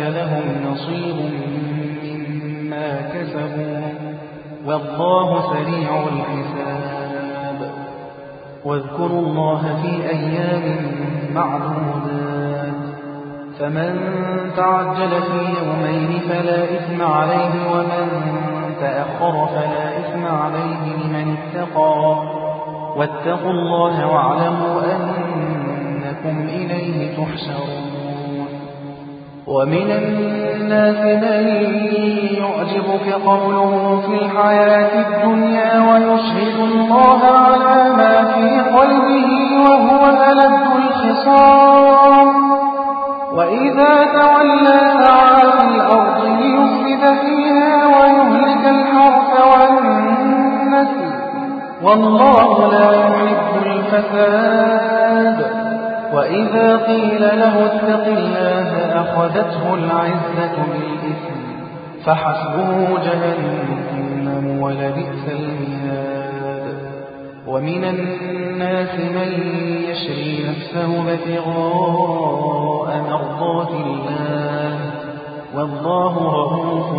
واذكروا الله في أيام معدودات فمن تعجل في يومين فلا إثم عليه ومن تأخر فلا إثم عليه لمن اتقى واتقوا الله واعلموا أنكم إليه تحشرون. ومن الناس من يعجبك قوله في الحياة الدنيا ويشهد الله على ما في قلبه وهو ألد الخصام وإذا تولى سعى في الأرض ليفسد فيها ويهلك الحرث والنسل والله لا يحب الفساد. وإذا قيل له اتق الله أخذته العزة بالإثم فحسبه جهنم ولبئس المهاد. ومن الناس من يشري نفسه ابتغاء مرضات الله والله رؤوف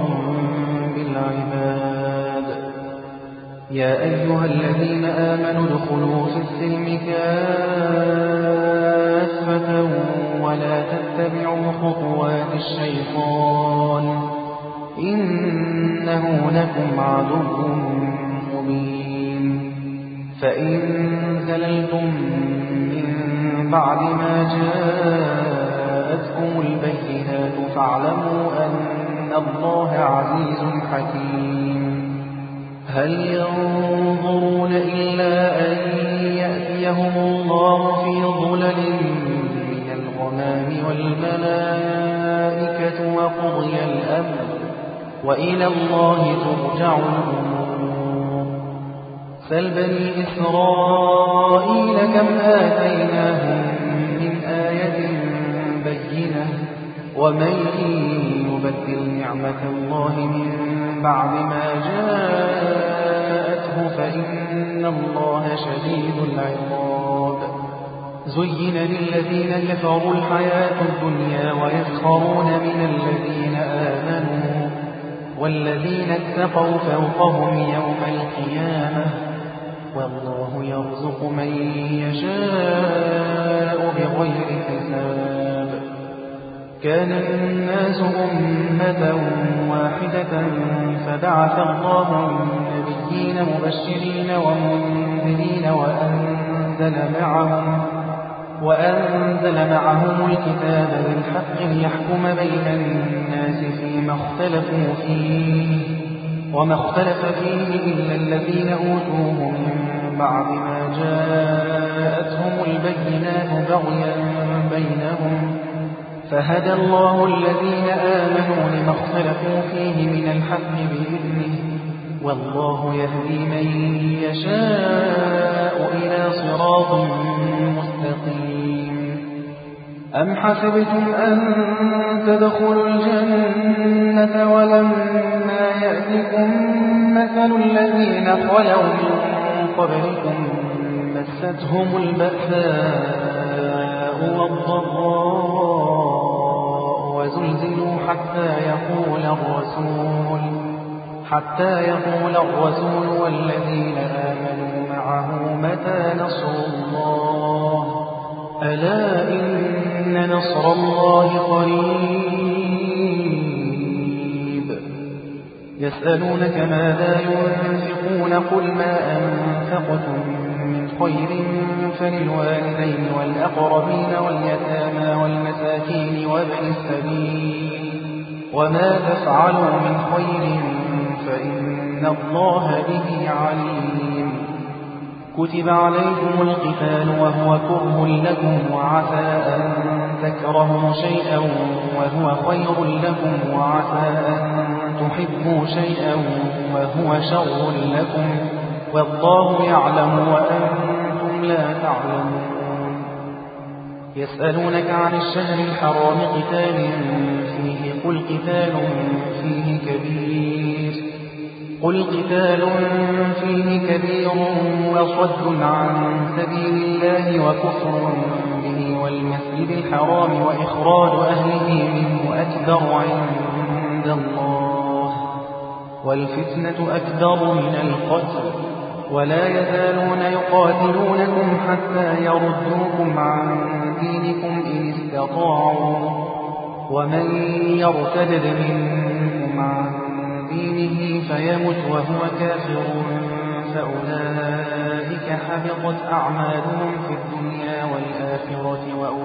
بالعباد. يا أيها الذين آمنوا ادخلوا في السلم كافة ولا تتبعوا خطوات الشيطان إنه لكم عدو مبين. فإن زللتم من بعد ما جاءتكم البينات فاعلموا أن الله عزيز حكيم. هل ينظرون إلا أن يأتيهم الله في ظلل من الغمام والملائكة وقضي الأمر وإلى الله ترجع الأمور. سل بني إسرائيل كم آتيناهم من آية بينة ومن يبدل نعمة الله من بعد ما جاءته فإن الله شديد العقاب. زين للذين كفروا الحياة الدنيا ويسخرون من الذين آمنوا والذين اتقوا فوقهم يوم القيامة والله يرزق من يشاء بغير حساب. كان الناس أمة واحدة فبعث الله النبيين مبشرين ومنذرين وأنزل معهم وأنزل معهم الكتاب بالحق ليحكم بين الناس فيما اختلفوا فيه وما اختلف فيه إلا الذين أوتوه من بعد ما جاءتهم البينات بغيا بينهم فهدى الله الذين آمنوا لما اختلفوا فيه من الحق بإذنه والله يهدي من يشاء إلى صراط مستقيم. أم حسبتم أن تدخلوا الجنة ولما يأتكم مثل الذين خلوا من قبلكم مستهم البأساء والضراء وزلزلوا حتى يقول الرسول حتى يقول الرسول والذين آمنوا معه متى نصر الله ألا إن نصر الله قريب. يسألونك ماذا ينفقون قل ما أنفقتم من خير فللوالدين والأقربين واليتامى والمساكين وابن السبيل وما تفعلوا من خير فإن الله به عليم. كتب عليكم القتال وهو كره لكم وعسى أن تكرهوا شيئا وهو خير لكم وعسى أن تحبوا شيئا وهو شر لكم والله يعلم وأنتم لا تعلمون. يسألونك عن الشهر الحرام قتال فيه قل قتال فيه كبير قل قتال فيه كبير وصد عن سبيل الله وكفر به والمسجد الحرام وإخراج أهله منه أكبر عند الله والفتنة أكبر من القتل ولا يزالون يقاتلونكم حتى يردوكم عن دينكم إن استطاعوا ومن يرتد منكم عن دينه فيمت وهو كافر فأولئك حبطت أعمالهم في الدنيا والآخرة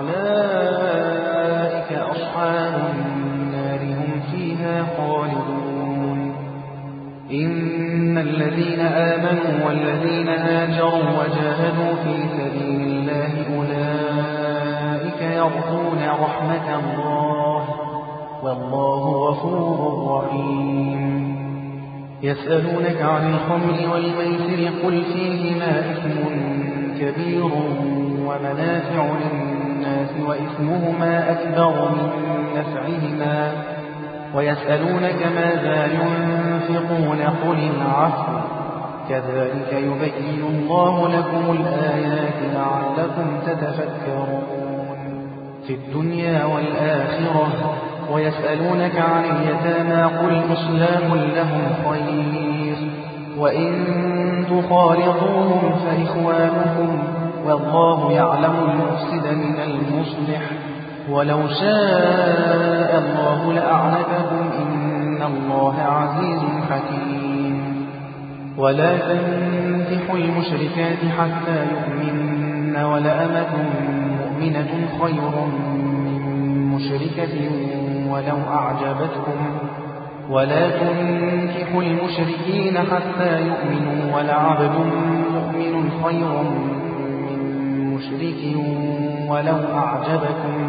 وأولئك أصحاب النار هم فيها خالدون إن الذين آمنوا والذين هاجروا وجاهدوا في سبيل الله أولئك يرجون رحمة الله والله غفور رحيم يسألونك عن الخمر والميسر قل فيهما إثم كبير ومنافع للناس وإثمهما أكبر من نفعهما ويسألونك ماذا ينفقون قل العفو كذلك يبين الله لكم الآيات لعلكم تتفكرون في الدنيا والآخرة ويسألونك عن اليتامى قل إصلاح لهم خير وإن تخالطوهم فإخوانكم والله يعلم المفسد من المصلح ولو شاء الله لأعنتكم إن الله عزيز حكيم ولا تنكحوا المشركات حتى يؤمنن ولأمة مؤمنة خير من مشركة ولو أعجبتكم ولا تنكحوا المشركين حتى يؤمنوا ولعبد مؤمن خير من مشرك ولو أعجبكم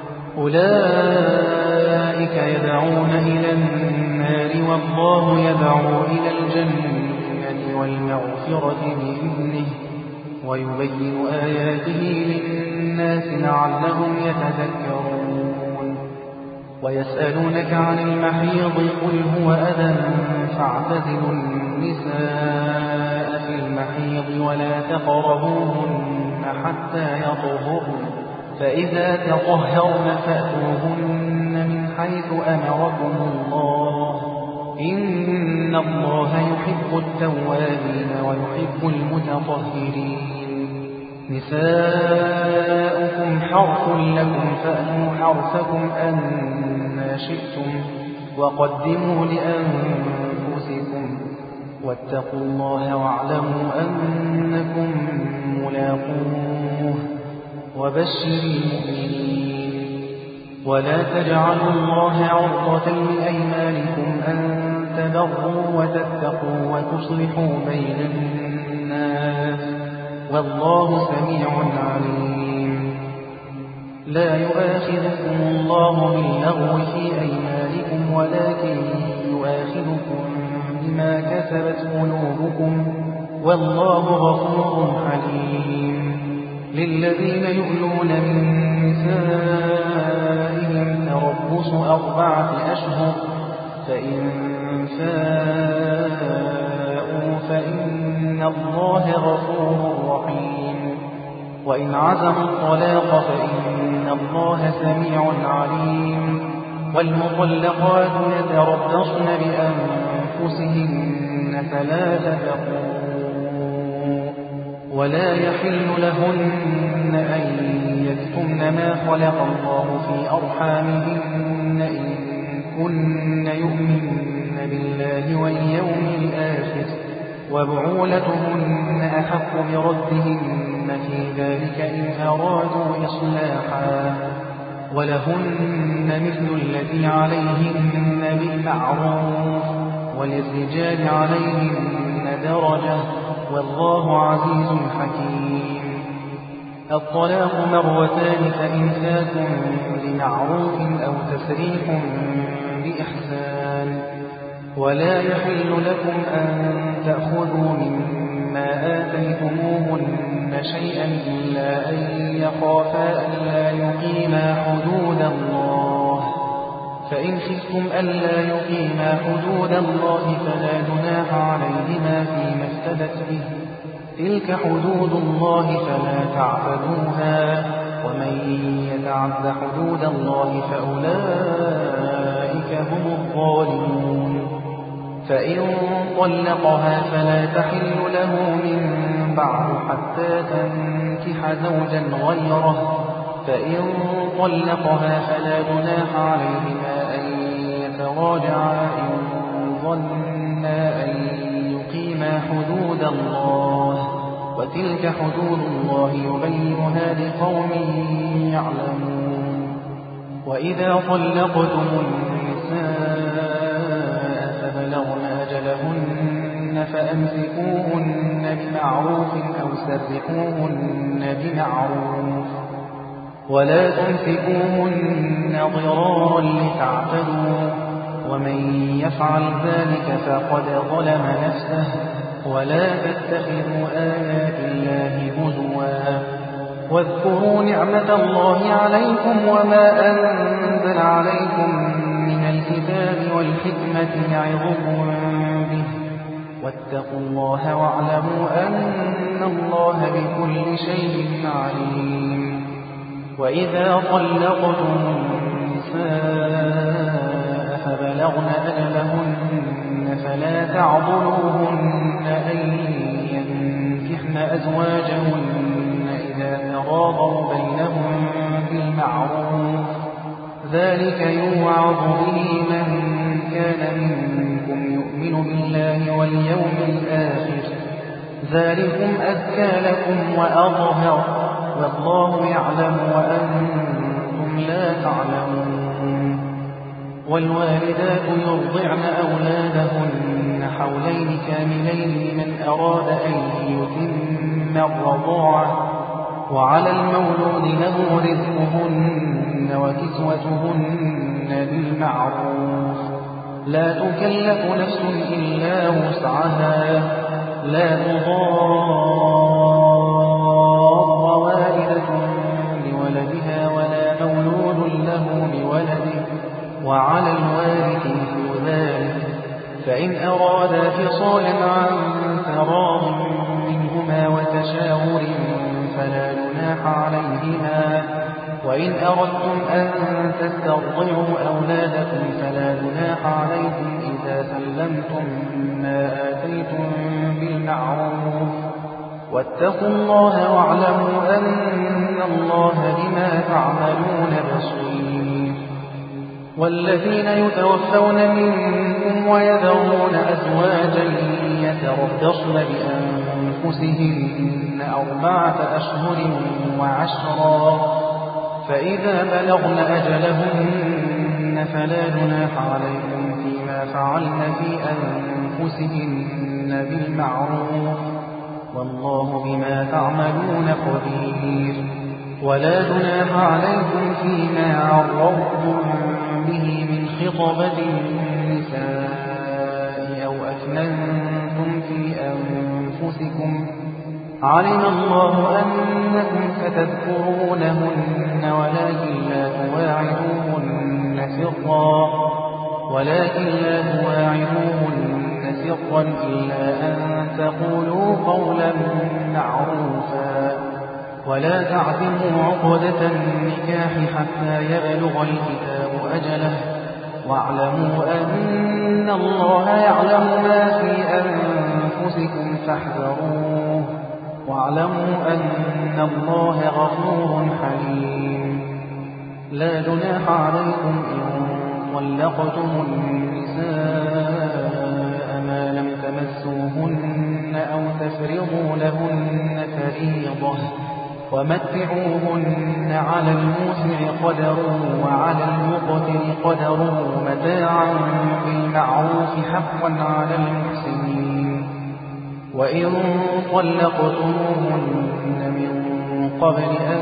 أولئك يدعون إلى النار والله يدعو إلى الجنة والمغفرة بإذنه ويبين آياته للناس لعلهم يتذكرون ويسألونك عن المحيض قل هو أذى فاعتزلوا النساء في المحيض ولا تقربوهن حتى يطهرن فإذا تطهرن فأتوهن من حيث أمركم الله إن الله يحب التوابين ويحب المتطهرين نساؤكم حرث لكم فأتوا حرثكم أنى شئتم وقدموا لأنفسكم واتقوا الله واعلموا أنكم ملاقوه وبشر المؤمنين ولا تجعلوا الله عرضة لأيمانكم أن تبروا وتتقوا وتصلحوا بين الناس والله سميع عليم لا يؤاخذكم الله باللغو في أيمانكم ولكن يؤاخذكم بما كسبت قلوبكم والله غفور حليم للذين يؤلون من نسائهم تربص أربعة أشهر فإن فاءوا فإن الله غفور رحيم وإن عزموا الطلاق فإن الله سميع عليم والمطلقات يتربصن بأنفسهن ثلاثة قروء ولا يحل لهن أن يكتمن ما خلق الله في أرحامهن إن كن يؤمن بالله واليوم الآخر وبعولتهن أحق بردهن في ذلك إن أرادوا إصلاحا ولهن مثل الذي عليهن بالمعروف وللرجال عليهن درجة والله عزيز حكيم الطلاق مرتان فإمساك بمعروف أو تسريح بإحسان ولا يحل لكم أن تأخذوا مما آتيتموهن شيئا إلا أن يخافا ألا يقيما حدود الله فإن خفتم ألا يقيما حدود الله فلا جناح عليهما فيما افتدت به تلك حدود الله فلا تعتدوها ومن يتعد حدود الله فأولئك هم الظالمون فإن طلقها فلا تحل له من بعد حتى تنكح زوجا غيره. فإن طلقها فلا جناح عليهما أن يتراجعا إن ظنا أن يقيما حدود الله، وتلك حدود الله يبينها لقوم يعلمون. وإذا طلقتم النساء فبلغن أجلهن فأمسكوهن بمعروف أو سرحوهن بمعروف، ولا تمسكوهن ضرارا لتعتدوا، ومن يفعل ذلك فقد ظلم نفسه. ولا تتخذوا آيات الله هزوا، واذكروا نعمة الله عليكم وما أنزل عليكم من الكتاب والحكمة يعظكم به، واتقوا الله واعلموا أن الله بكل شيء عليم. وإذا طلقتم النساء فبلغن أجلهن فلا تعضلوهن أن ينكحن أزواجهن إذا تراضوا بينهم بالمعروف، ذلك يوعظ به من كان منكم يؤمن بالله واليوم الآخر، ذلكم أزكى لكم وأطهر، والله يعلم وأنتم لا تعلمون. والوالدات يرضعن أولادهن حولين كاملين لمن أراد أن يتم الرضاعة، وعلى المولود له رزقهن وكسوتهن بالمعروف، لا تكلف نفس إلا وسعها، لا تضار والدة بولدها ولا مولود له بولده، وعلى الوارث مثل ذلك، فإن أرادا فصالا عن تراض منهما وتشاور فلا جناح عليهما. وإن أردتم أن تسترضعوا أولادكم فلا جناح عليكم إذا سلمتم ما آتيتم بالمعروف، واتقوا الله واعلموا أن الله بما تعملون بصير. والذين يتوفون منكم ويذرون أزواجا يتربصن بأنفسهن أربعة أشهر وعشرا، فإذا بلغن أجلهن فلا جناح عليكم فيما فعلن في أنفسهن بالمعروف، والله بما تعملون خبير. ولا جناح عليكم فيما عرضتم به من خطبة النساء أو أكننتم في أنفسكم، علم الله أنكم ستذكرونهن ولكن لا تواعدوهن سرا ولكن لا تواعدوهن سرا إلا أن تقولوا قولا معروفا، ولا تعزموا عقدة النكاح حتى يبلغ الكتاب أجله، واعلموا أن الله يعلم ما في أنفسكم فاحذروه، واعلموا أن الله غفور حليم. لا جناح عليكم إن طلقتم النساء ما لم تمسوهن أو تفرضوا لهن فريضة، ومتعوهن على الموسع قدره وعلى المقتر قدره متاعا بالمعروف حقا على المحسنين. وإن طلقتموهن من قبل أن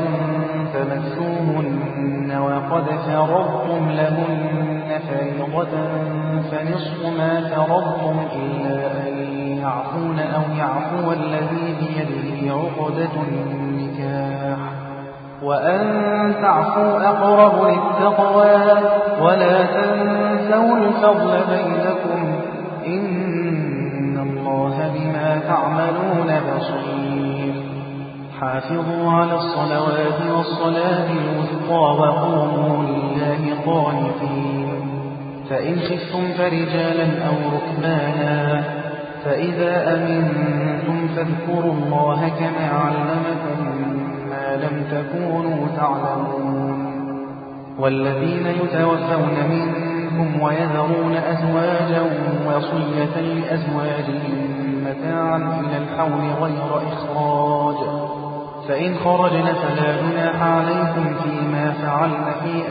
تمسوهن وقد فرضتم لهن فريضة فنصف ما فرضتم إلا أن يعفون أو يعفو الذي بيده عقدة النكاح، وأن تعفوا أقرب للتقوى، ولا تنسوا الفضل بينكم، إن الله بما تعملون بصير. حافظوا على الصلوات والصلاة الوسطى وقوموا لله قانتين، فإن خفتم فرجالا أو ركبانا فإذا أمنتم فاذكروا الله كما علمكم ما لم تكونوا تعلمون والذين يتوفون منكم ويذرون أزواجا وصية لأزواجهم متاعا إلى الحول غير إخراج فإن خرجن فلا جناح عليكم فيما فعلن في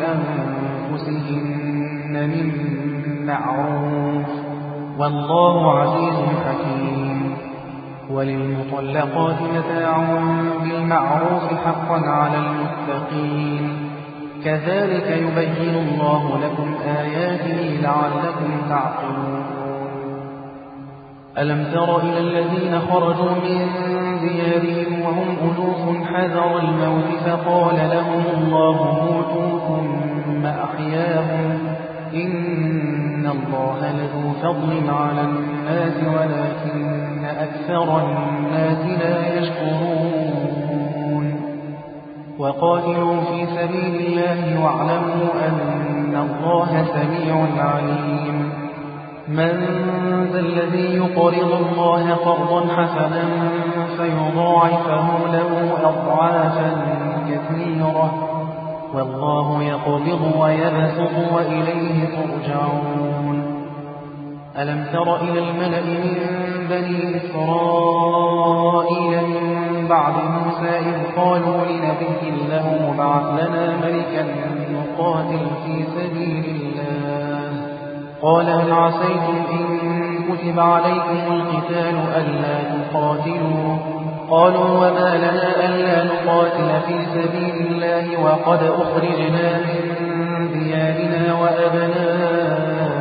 أنفسهن من معروف والله عزيز حكيم وللمطلقات متاع بالمعروف حقا على المتقين كذلك يبين الله لكم آياته لعلكم تعقلون ألم تر إلى الذين خرجوا من ديارهم وهم ألوف حذر الموت فقال لهم الله موتوا ثم أحياهم إن الله لذو فضل على الناس ولكن أكثر الناس لا يشكرون وقاتلوا في سبيل الله واعلموا أن الله سميع عليم من ذا الذي يقرض الله قرضا حسنا فيضاعفه له أضعافا كثيرة والله يقبض ويبسط وإليه ترجعون ألم تر إلى الملأ من بني إسرائيل من بعد موسى إذ قالوا لنبي له ابعث لنا ملكا نقاتل في سبيل الله قال هل عسيتم إن كتب عليكم القتال ألا تقاتلوا قالوا وما لنا ألا نقاتل في سبيل الله وقد أخرجنا من ديارنا وأبنائنا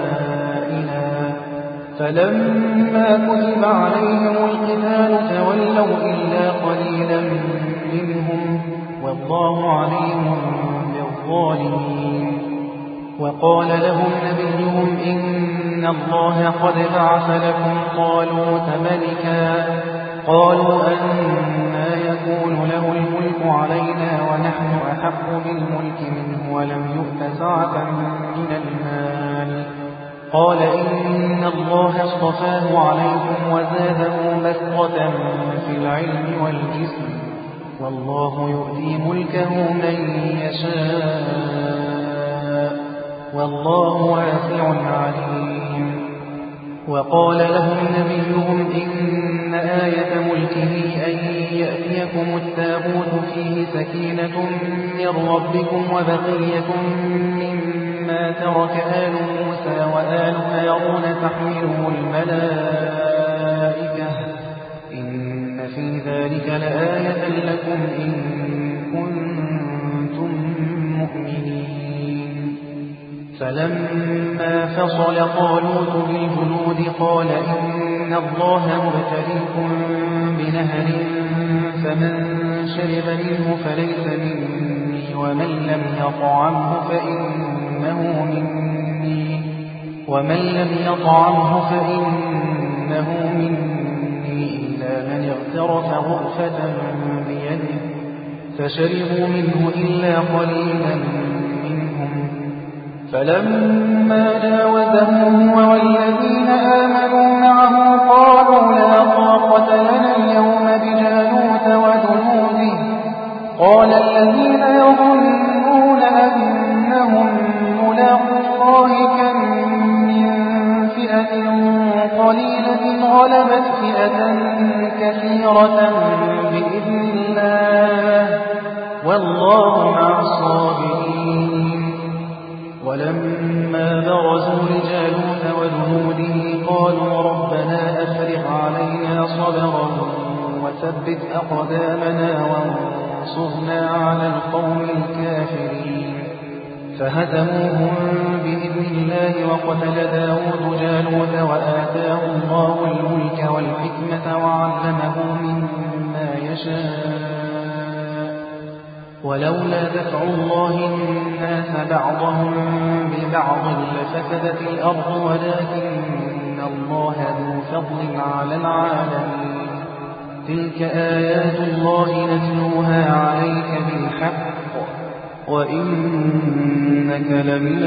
فلما كتب عليهم القتال تولوا إلا قليلا منهم والله عليم بالظالمين وقال لهم نبيهم إن الله قد بعث لكم طالوت ملكا قالوا أنى يكون له الملك علينا ونحن أحق بالملك منه ولم يؤت سعة من المال قال إن الله اصطفاه عليكم وزاده بسطة في العلم والجسم والله يؤتي ملكه من يشاء والله واسع عليم وقال لهم نبيهم إن آية ملكه أن يأتيكم التابوت فيه سكينة من ربكم وبقية مما ترك آل موسى وآل هارون تحمله الملائكة إن في ذلك لآية لكم إن كنتم مؤمنين فلما فصل طالوت بالجنود قال إن الله مبتليكم بنهر فمن شرب منه فليس مني ومن لم يطعمه فإنه مني ومن لم يطعمه فإنه مني إلا من اغترف غرفة بيده فشربوا منه إلا قليلا منهم فلما جاوزه هو والذين آمنوا معه قالوا لا طاقة لنا اليوم بجالوت وجنوده قال الذين يظنون أنهم ملاقو الله كم من فئة قليلة غلبت فئة كثيرة بإذن الله والله مع الصابرين ولما برزوا لجالوت وجنوده قالوا ربنا أفرغ علينا صبرا وثبت أقدامنا وانصرنا على القوم الكافرين فهزموهم بإذن الله وقتل داود جالوت وآتاه الله الملك والحكمة وعلمه مما يشاء ولولا دفع الله الناس بعضهم ببعض لفسدت الأرض ولكن الله ذو فضل على العالمين تلك آيات الله نتلوها عليك بالحق وإنك لمن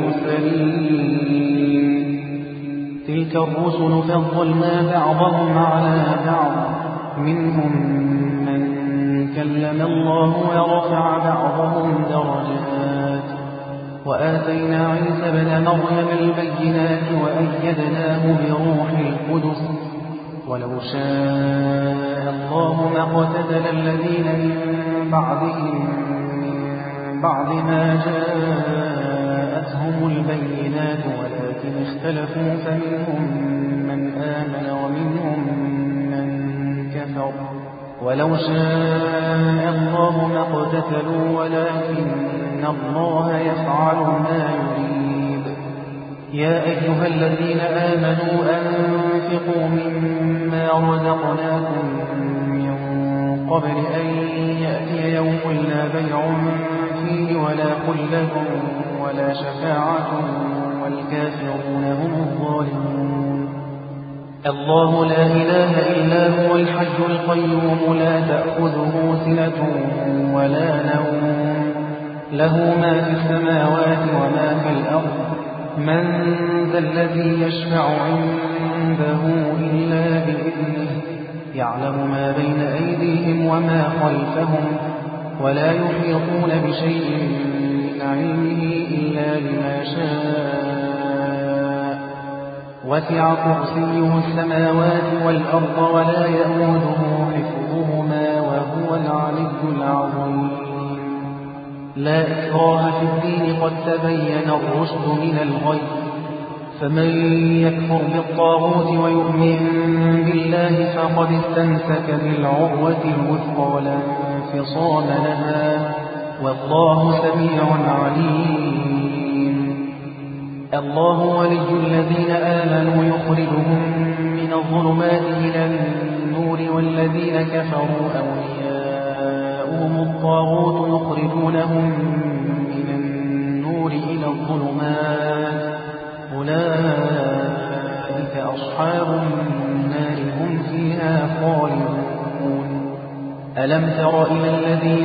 المرسلين تلك الرسل فضلنا بعضهم على بعض منهم من كلم الله ورفع بعضهم درجات وآتينا عيسى ابن مريم البينات وأيدناه بروح القدس ولو شاء الله ما اقتتل الذين من بعدهم من بعد ما جاءتهم البينات ولكن اختلفوا فمنهم من آمن ومنهم من كفر ولو شاء الله ما اقتتلوا ولكن الله يفعل ما يريد يا أيها الذين آمنوا أنفقوا مما رزقناكم من قبل أن يأتي يوم لا بيع فيه ولا خلة ولا شفاعة والكافرون هم الظالمون الله لا إله إلا هو الحي القيوم لا تأخذه سنة ولا نوم له ما في السماوات وما في الأرض من ذا الذي يشفع عنده إلا بإذنه يعلم ما بين أيديهم وما خلفهم ولا يحيطون بشيء من علمه إلا بما شاء وسع كرسيه السماوات والأرض ولا يئوده حفظهما وهو العلي العظيم لا إكراه في الدين قد تبين الرشد من الغي فمن يكفر بالطاغوت ويؤمن بالله فقد استمسك بالعروة الوثقى لا انفصام لها والله سميع عليم الله ولي الذين آمنوا يخرجهم من الظلمات إلى النور والذين كفروا أولياؤهم الطاغوت يخرجونهم من النور إلى الظلمات أولئك أصحاب النار هم فيها خالدون ألم تر إلى الذي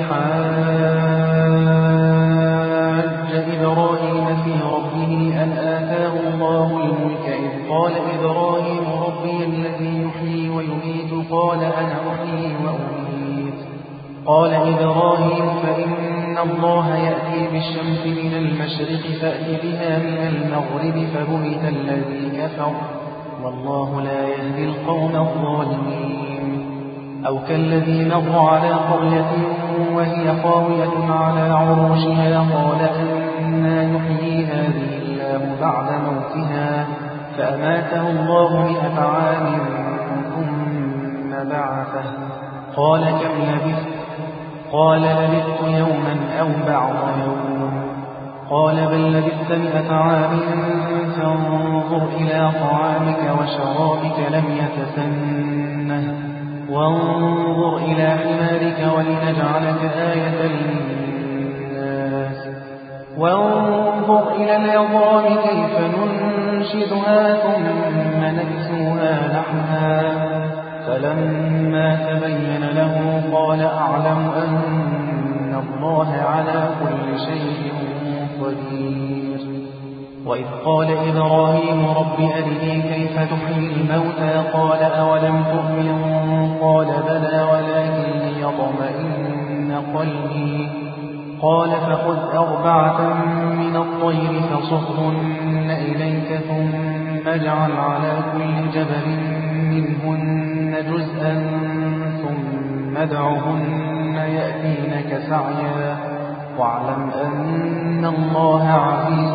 حاج إبراهيم في ربه أن آتاه الله الملك إذ قال إبراهيم ربي الذي يحيي ويميت قال أنا أحيي وأميت قال إبراهيم فإن الله يأتي بالشمس من المشرق فأت بها من المغرب فبهت الذي كفر والله لا يهدي القوم الظالمين أو كالذي مر على قرية وهي خاوية على عروشها قال أنى يحيي هذه الله بعد موتها فأماته الله مئة عام ثم بعثه قال كم لبثت قال لبثت يوما أو بعض يوم قال بل لبثت مئة عام فانظر إلى طعامك وشرابك لم يتسنه وانظر إلى حمارك ولنجعلك آية للناس وانظر إلى العظام كيف ننشدها ثم نكسوها لحما فلما تبين له قال أعلم أن الله على كل شيء قدير وإذ قال إبراهيم رب أرني كيف تحيي الموتى قال أولم تؤمن قال بلى ولكن ليطمئن قلبي قال فخذ أربعة من الطير فصرهن إليك ثم اجعل على كل جبل منهن جزءا ثم ادعهن يأتينك سعيا واعلم أن الله عزيز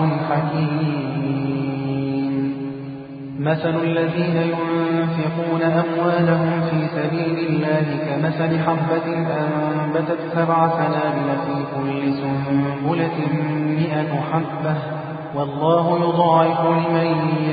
حكيم مثل الذين ينفقون أموالهم في سبيل الله كمثل حبة أنبتت سبع سنابل في كل سنبلة مئة حبة والله يضاعف لمن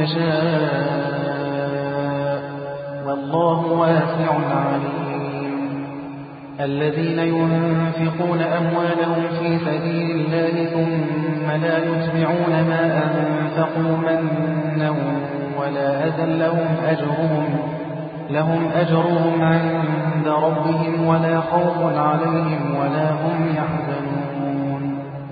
يشاء والله واسع عليم الذين ينفقون أموالهم في سبيل الله ثم لا يتبعون ما أنفقوا منا ولا أذى لهم أجرهم لهم أجرهم عند ربهم ولا خوف عليهم ولا هم يحزنون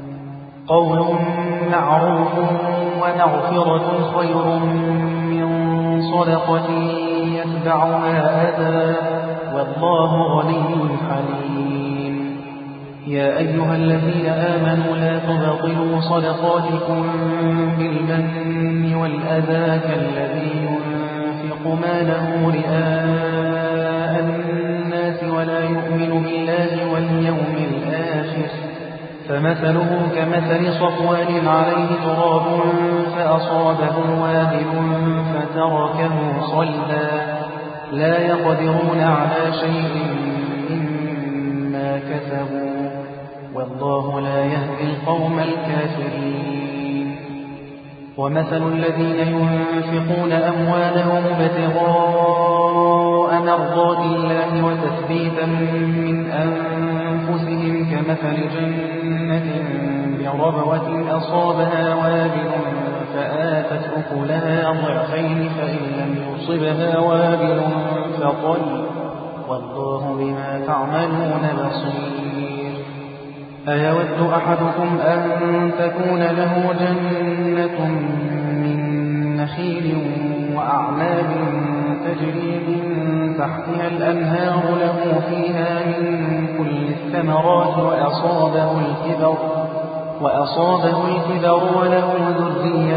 قول معروف ومغفرة خير من صدقة يتبعها أذى والله غني حليم. يا أيها الذين آمنوا لا تبطلوا صدقاتكم بالمن والأذى كالذي ينفق ماله رئاء الناس ولا يؤمن بالله واليوم الآخر فمثله كمثل صفوان عليه تراب فأصابه وابل فتركه صلدا لا يقدرون على شيء مما كسبوا والله لا يهدي القوم الكافرين. ومثل الذين ينفقون أموالهم ابتغاء مرضات الله وتثبيتا من أنفسهم كمثل جنة بربوة أصابها وابل فآتت أكلها ضعفين فإن لم يصبها وابل فطل والله بما تعملون بصير. أيود أحدكم أن تكون له جنة من نخيل وأعناب تجري من تحتها الأنهار له فيها من كل الثمرات وأصابه الكبر وأصابه الكبر وله ذرية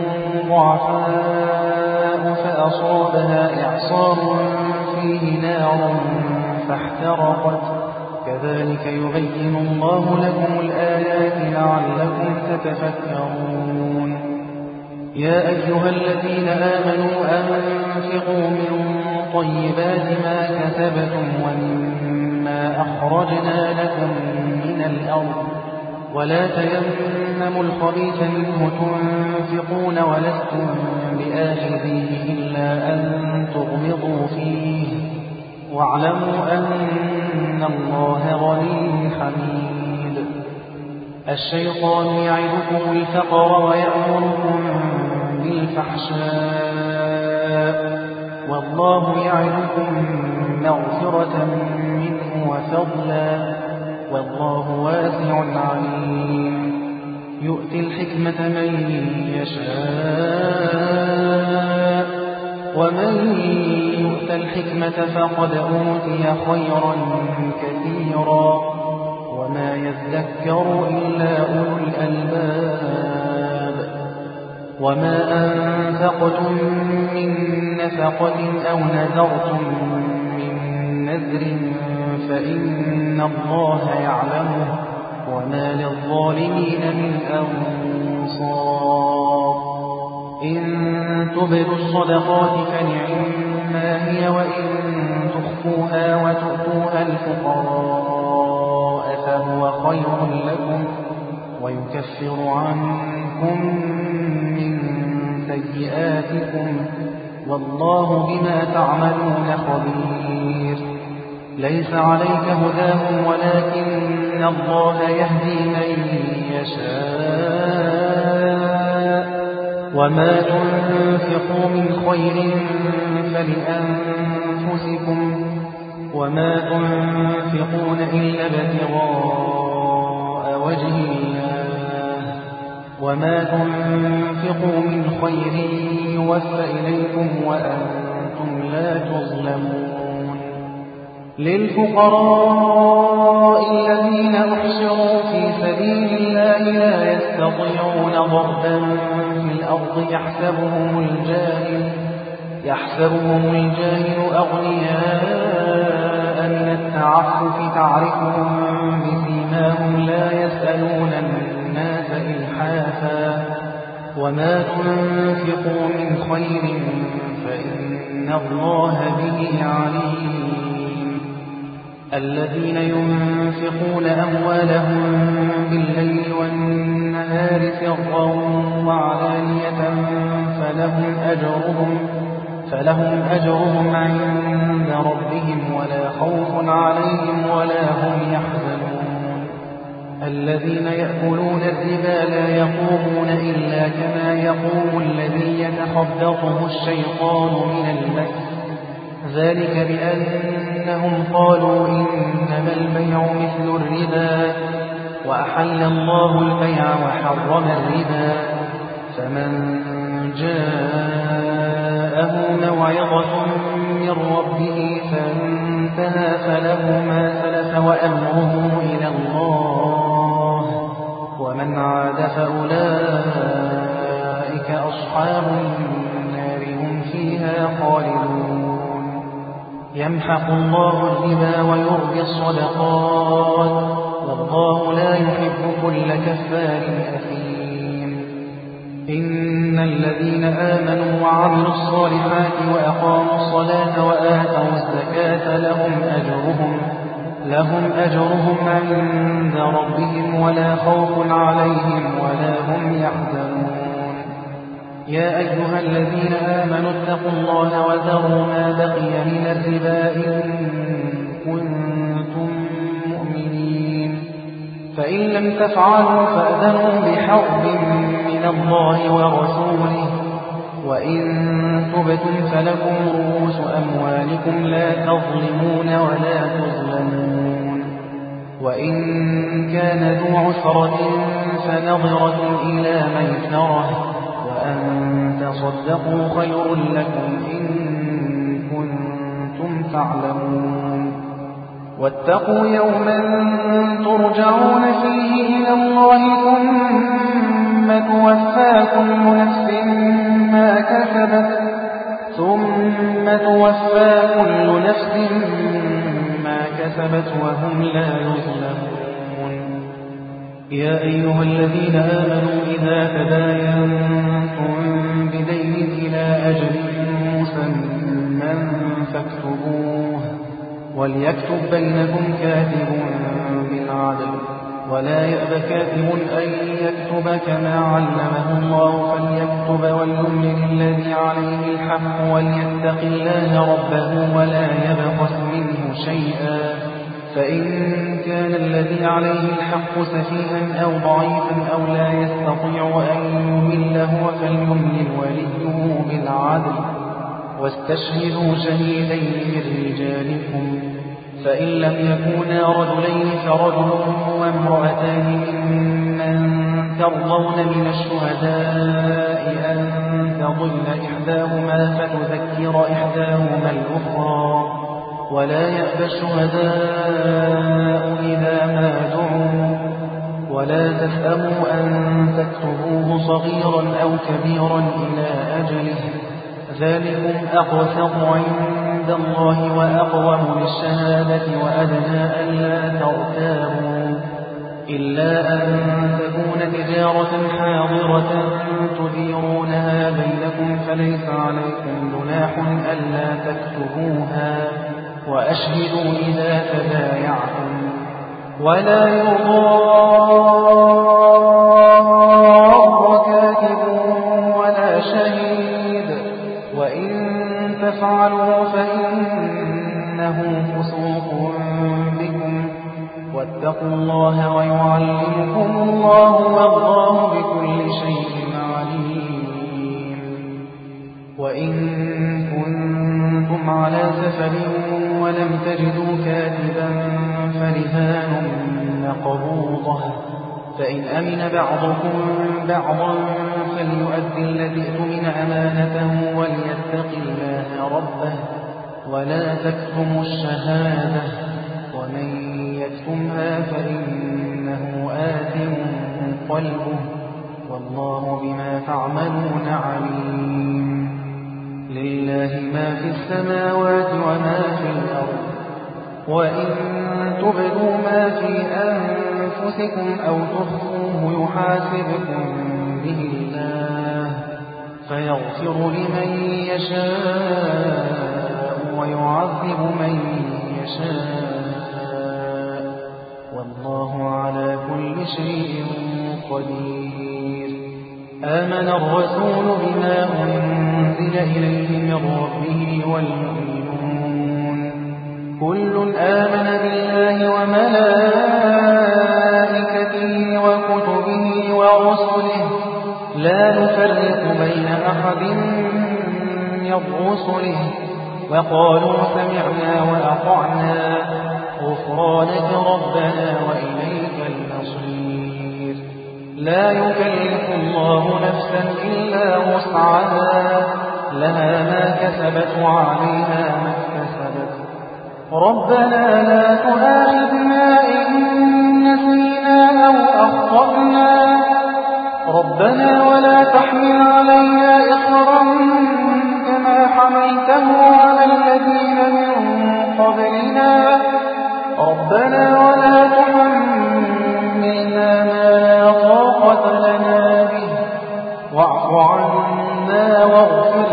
ضعفاء فأصابها إعصار فيه نار فاحترقت كذلك يبين الله لكم الآيات لعلكم تتفكرون. يا أيها الذين آمنوا أنفقوا من طيبات ما كسبتم ومما أخرجنا لكم من الأرض ولا تيمموا الخبيث منه تنفقون ولستم بآخذيه إلا أن تغمضوا فيه واعلموا أن الله غني حميد. الشيطان يعدكم الفقر ويأمركم بالفحشاء والله يعدكم مغفرة منه وفضلا والله واسع عليم. يؤتي الحكمة من يشاء ومن يؤت الحكمة فقد أوتي خيرا كثيرا وما يذكر إلا أولو الألباب. وما أنفقتم من نفقة أو نذرتم من نذر فإن الله يعلمه وما للظالمين من أنصار. إن تبدوا الصدقات فنعما هي وإن تخفوها وتؤتوها الفقراء فهو خير لكم ويكفر عنكم من سيئاتكم والله بما تعملون خبير. ليس عليك هداهم ولكن الله يهدي من يشاء وما تنفقوا من خير فلأنفسكم وما تنفقون إلا ابتغاء وجه الله وما تنفقوا من خير يوفى إليكم وأنتم لا تظلمون. للفقراء الذين أحصروا في سبيل الله لا يستطيعون ضربا في الأرض يحسبهم الجاهل يحسبهم الجاهل أغنياء من التعفف تعرفهم بسيماهم لا يسألون الناس إلحافا وما تنفقوا من خير فإن الله به عليم. الذين ينفقون أموالهم بالليل والنهار سرا وعلانية فلهم أجرهم فلهم أجرهم عند ربهم ولا خوف عليهم ولا هم يحزنون. الذين يأكلون الربا لا يقومون إلا كما يقوم الذي يتخبطه الشيطان من المس ذلك بأنهم قالوا إنما البيع مثل الربا وأحل الله البيع وحرم الربا فمن جاءه موعظة من ربه فانتهى فله ما سلف وأمره إلى الله ومن عاد فأولئك أصحاب النار هم فيها خالدون يمحق الله الربا ويربي الصدقات والله لا يحب كل كفار أثيم إن الذين آمنوا وعملوا الصالحات وأقاموا الصلاة وآتوا الزكاة لهم أجرهم لهم أجرهم عند ربهم ولا خوف عليهم ولا هم يحزنون يا أيها الذين آمنوا اتقوا الله وذروا ما بقي من الربا إن كنتم مؤمنين فإن لم تفعلوا فأذنوا بحرب من الله ورسوله وإن تبتم فلكم رؤوس أموالكم لا تظلمون ولا تظلمون وإن كان ذو عسرة فنظرة إلى ميسرة وأن تصدقوا خير لكم إن كنتم تعلمون واتقوا يوما ترجعون فيه إلى الله ثم توفى كل نفس ما كسبت ثم توفى كل نفس ما كسبت وهم لا يظلمون يا أيها الذين آمنوا إذا تداينتم بدين إلى أجل مسمى فاكتبوه وليكتب بينكم كاتب بالعدل ولا يأب كاتب أن يكتب كما علمه الله فليكتب وليملل الذي عليه الحق وليتق الله ربه ولا يبخس منه شيئا فإن كان الذي عليه الحق سفيها أو ضعيفا أو لا يستطيع أن يمله فليملل وليه بالعدل واستشهدوا شهيدين من رجالكم فإن لم يكونا رجلين فرجل وامرأتان ممن ترضون من الشهداء أن تضل إحداهما فتذكر إحداهما الأخرى ولا يأبى الشهداء إذا ما دعوا ولا تسأموا أن تكتبوه صغيرا أو كبيرا إلى أجله ذلكم أقسط عند الله وأقوم للشهادة وأدنى ألا ترتابوا إلا أن تكون تجارة حاضرة تديرونها بينكم فليس عليكم جناح ألا تكتبوها وأشهدوا إذا تبايعتم ولا يضار كاتب ولا شهيد وإن تفعلوا فإنه فسوق بكم واتقوا الله ويعلمكم الله والله بكل شيء عليم وإن كنتم على سفر ولم تجدوا كاتبا فرهان مقبوضة فإن أمن بعضكم بعضا فليؤدي الذي اؤتمن أمانته وليتق الله ربه ولا تكتموا الشهادة ومن يكتمها فإنه آثم قلبه والله بما تعملون عليم لله ما في السماوات وما في الأرض وإن تبدوا ما في أنفسكم أو تخفوه يحاسبكم به الله فيغفر لمن يشاء ويعذب من يشاء والله على كل شيء قدير آمن الرسول بما أنزل إليه من ربه والمؤمنون كل آمن بالله وملائكته وكتبه ورسله لا نفرق بين أحد من رسله وقالوا سمعنا وأطعنا غفرانك ربنا وإليك المصير لا يكلف الله نفسا إلا وسعها لها ما كسبت وعليها ما اكتسبت ربنا لا تؤاخذنا إن نسينا أو أخطأنا ربنا ولا تحمل علينا إصرا كما حملته على الذين من قبلنا ربنا ولا تحملنا ما لا طاقة لنا به واعف عنا واغفر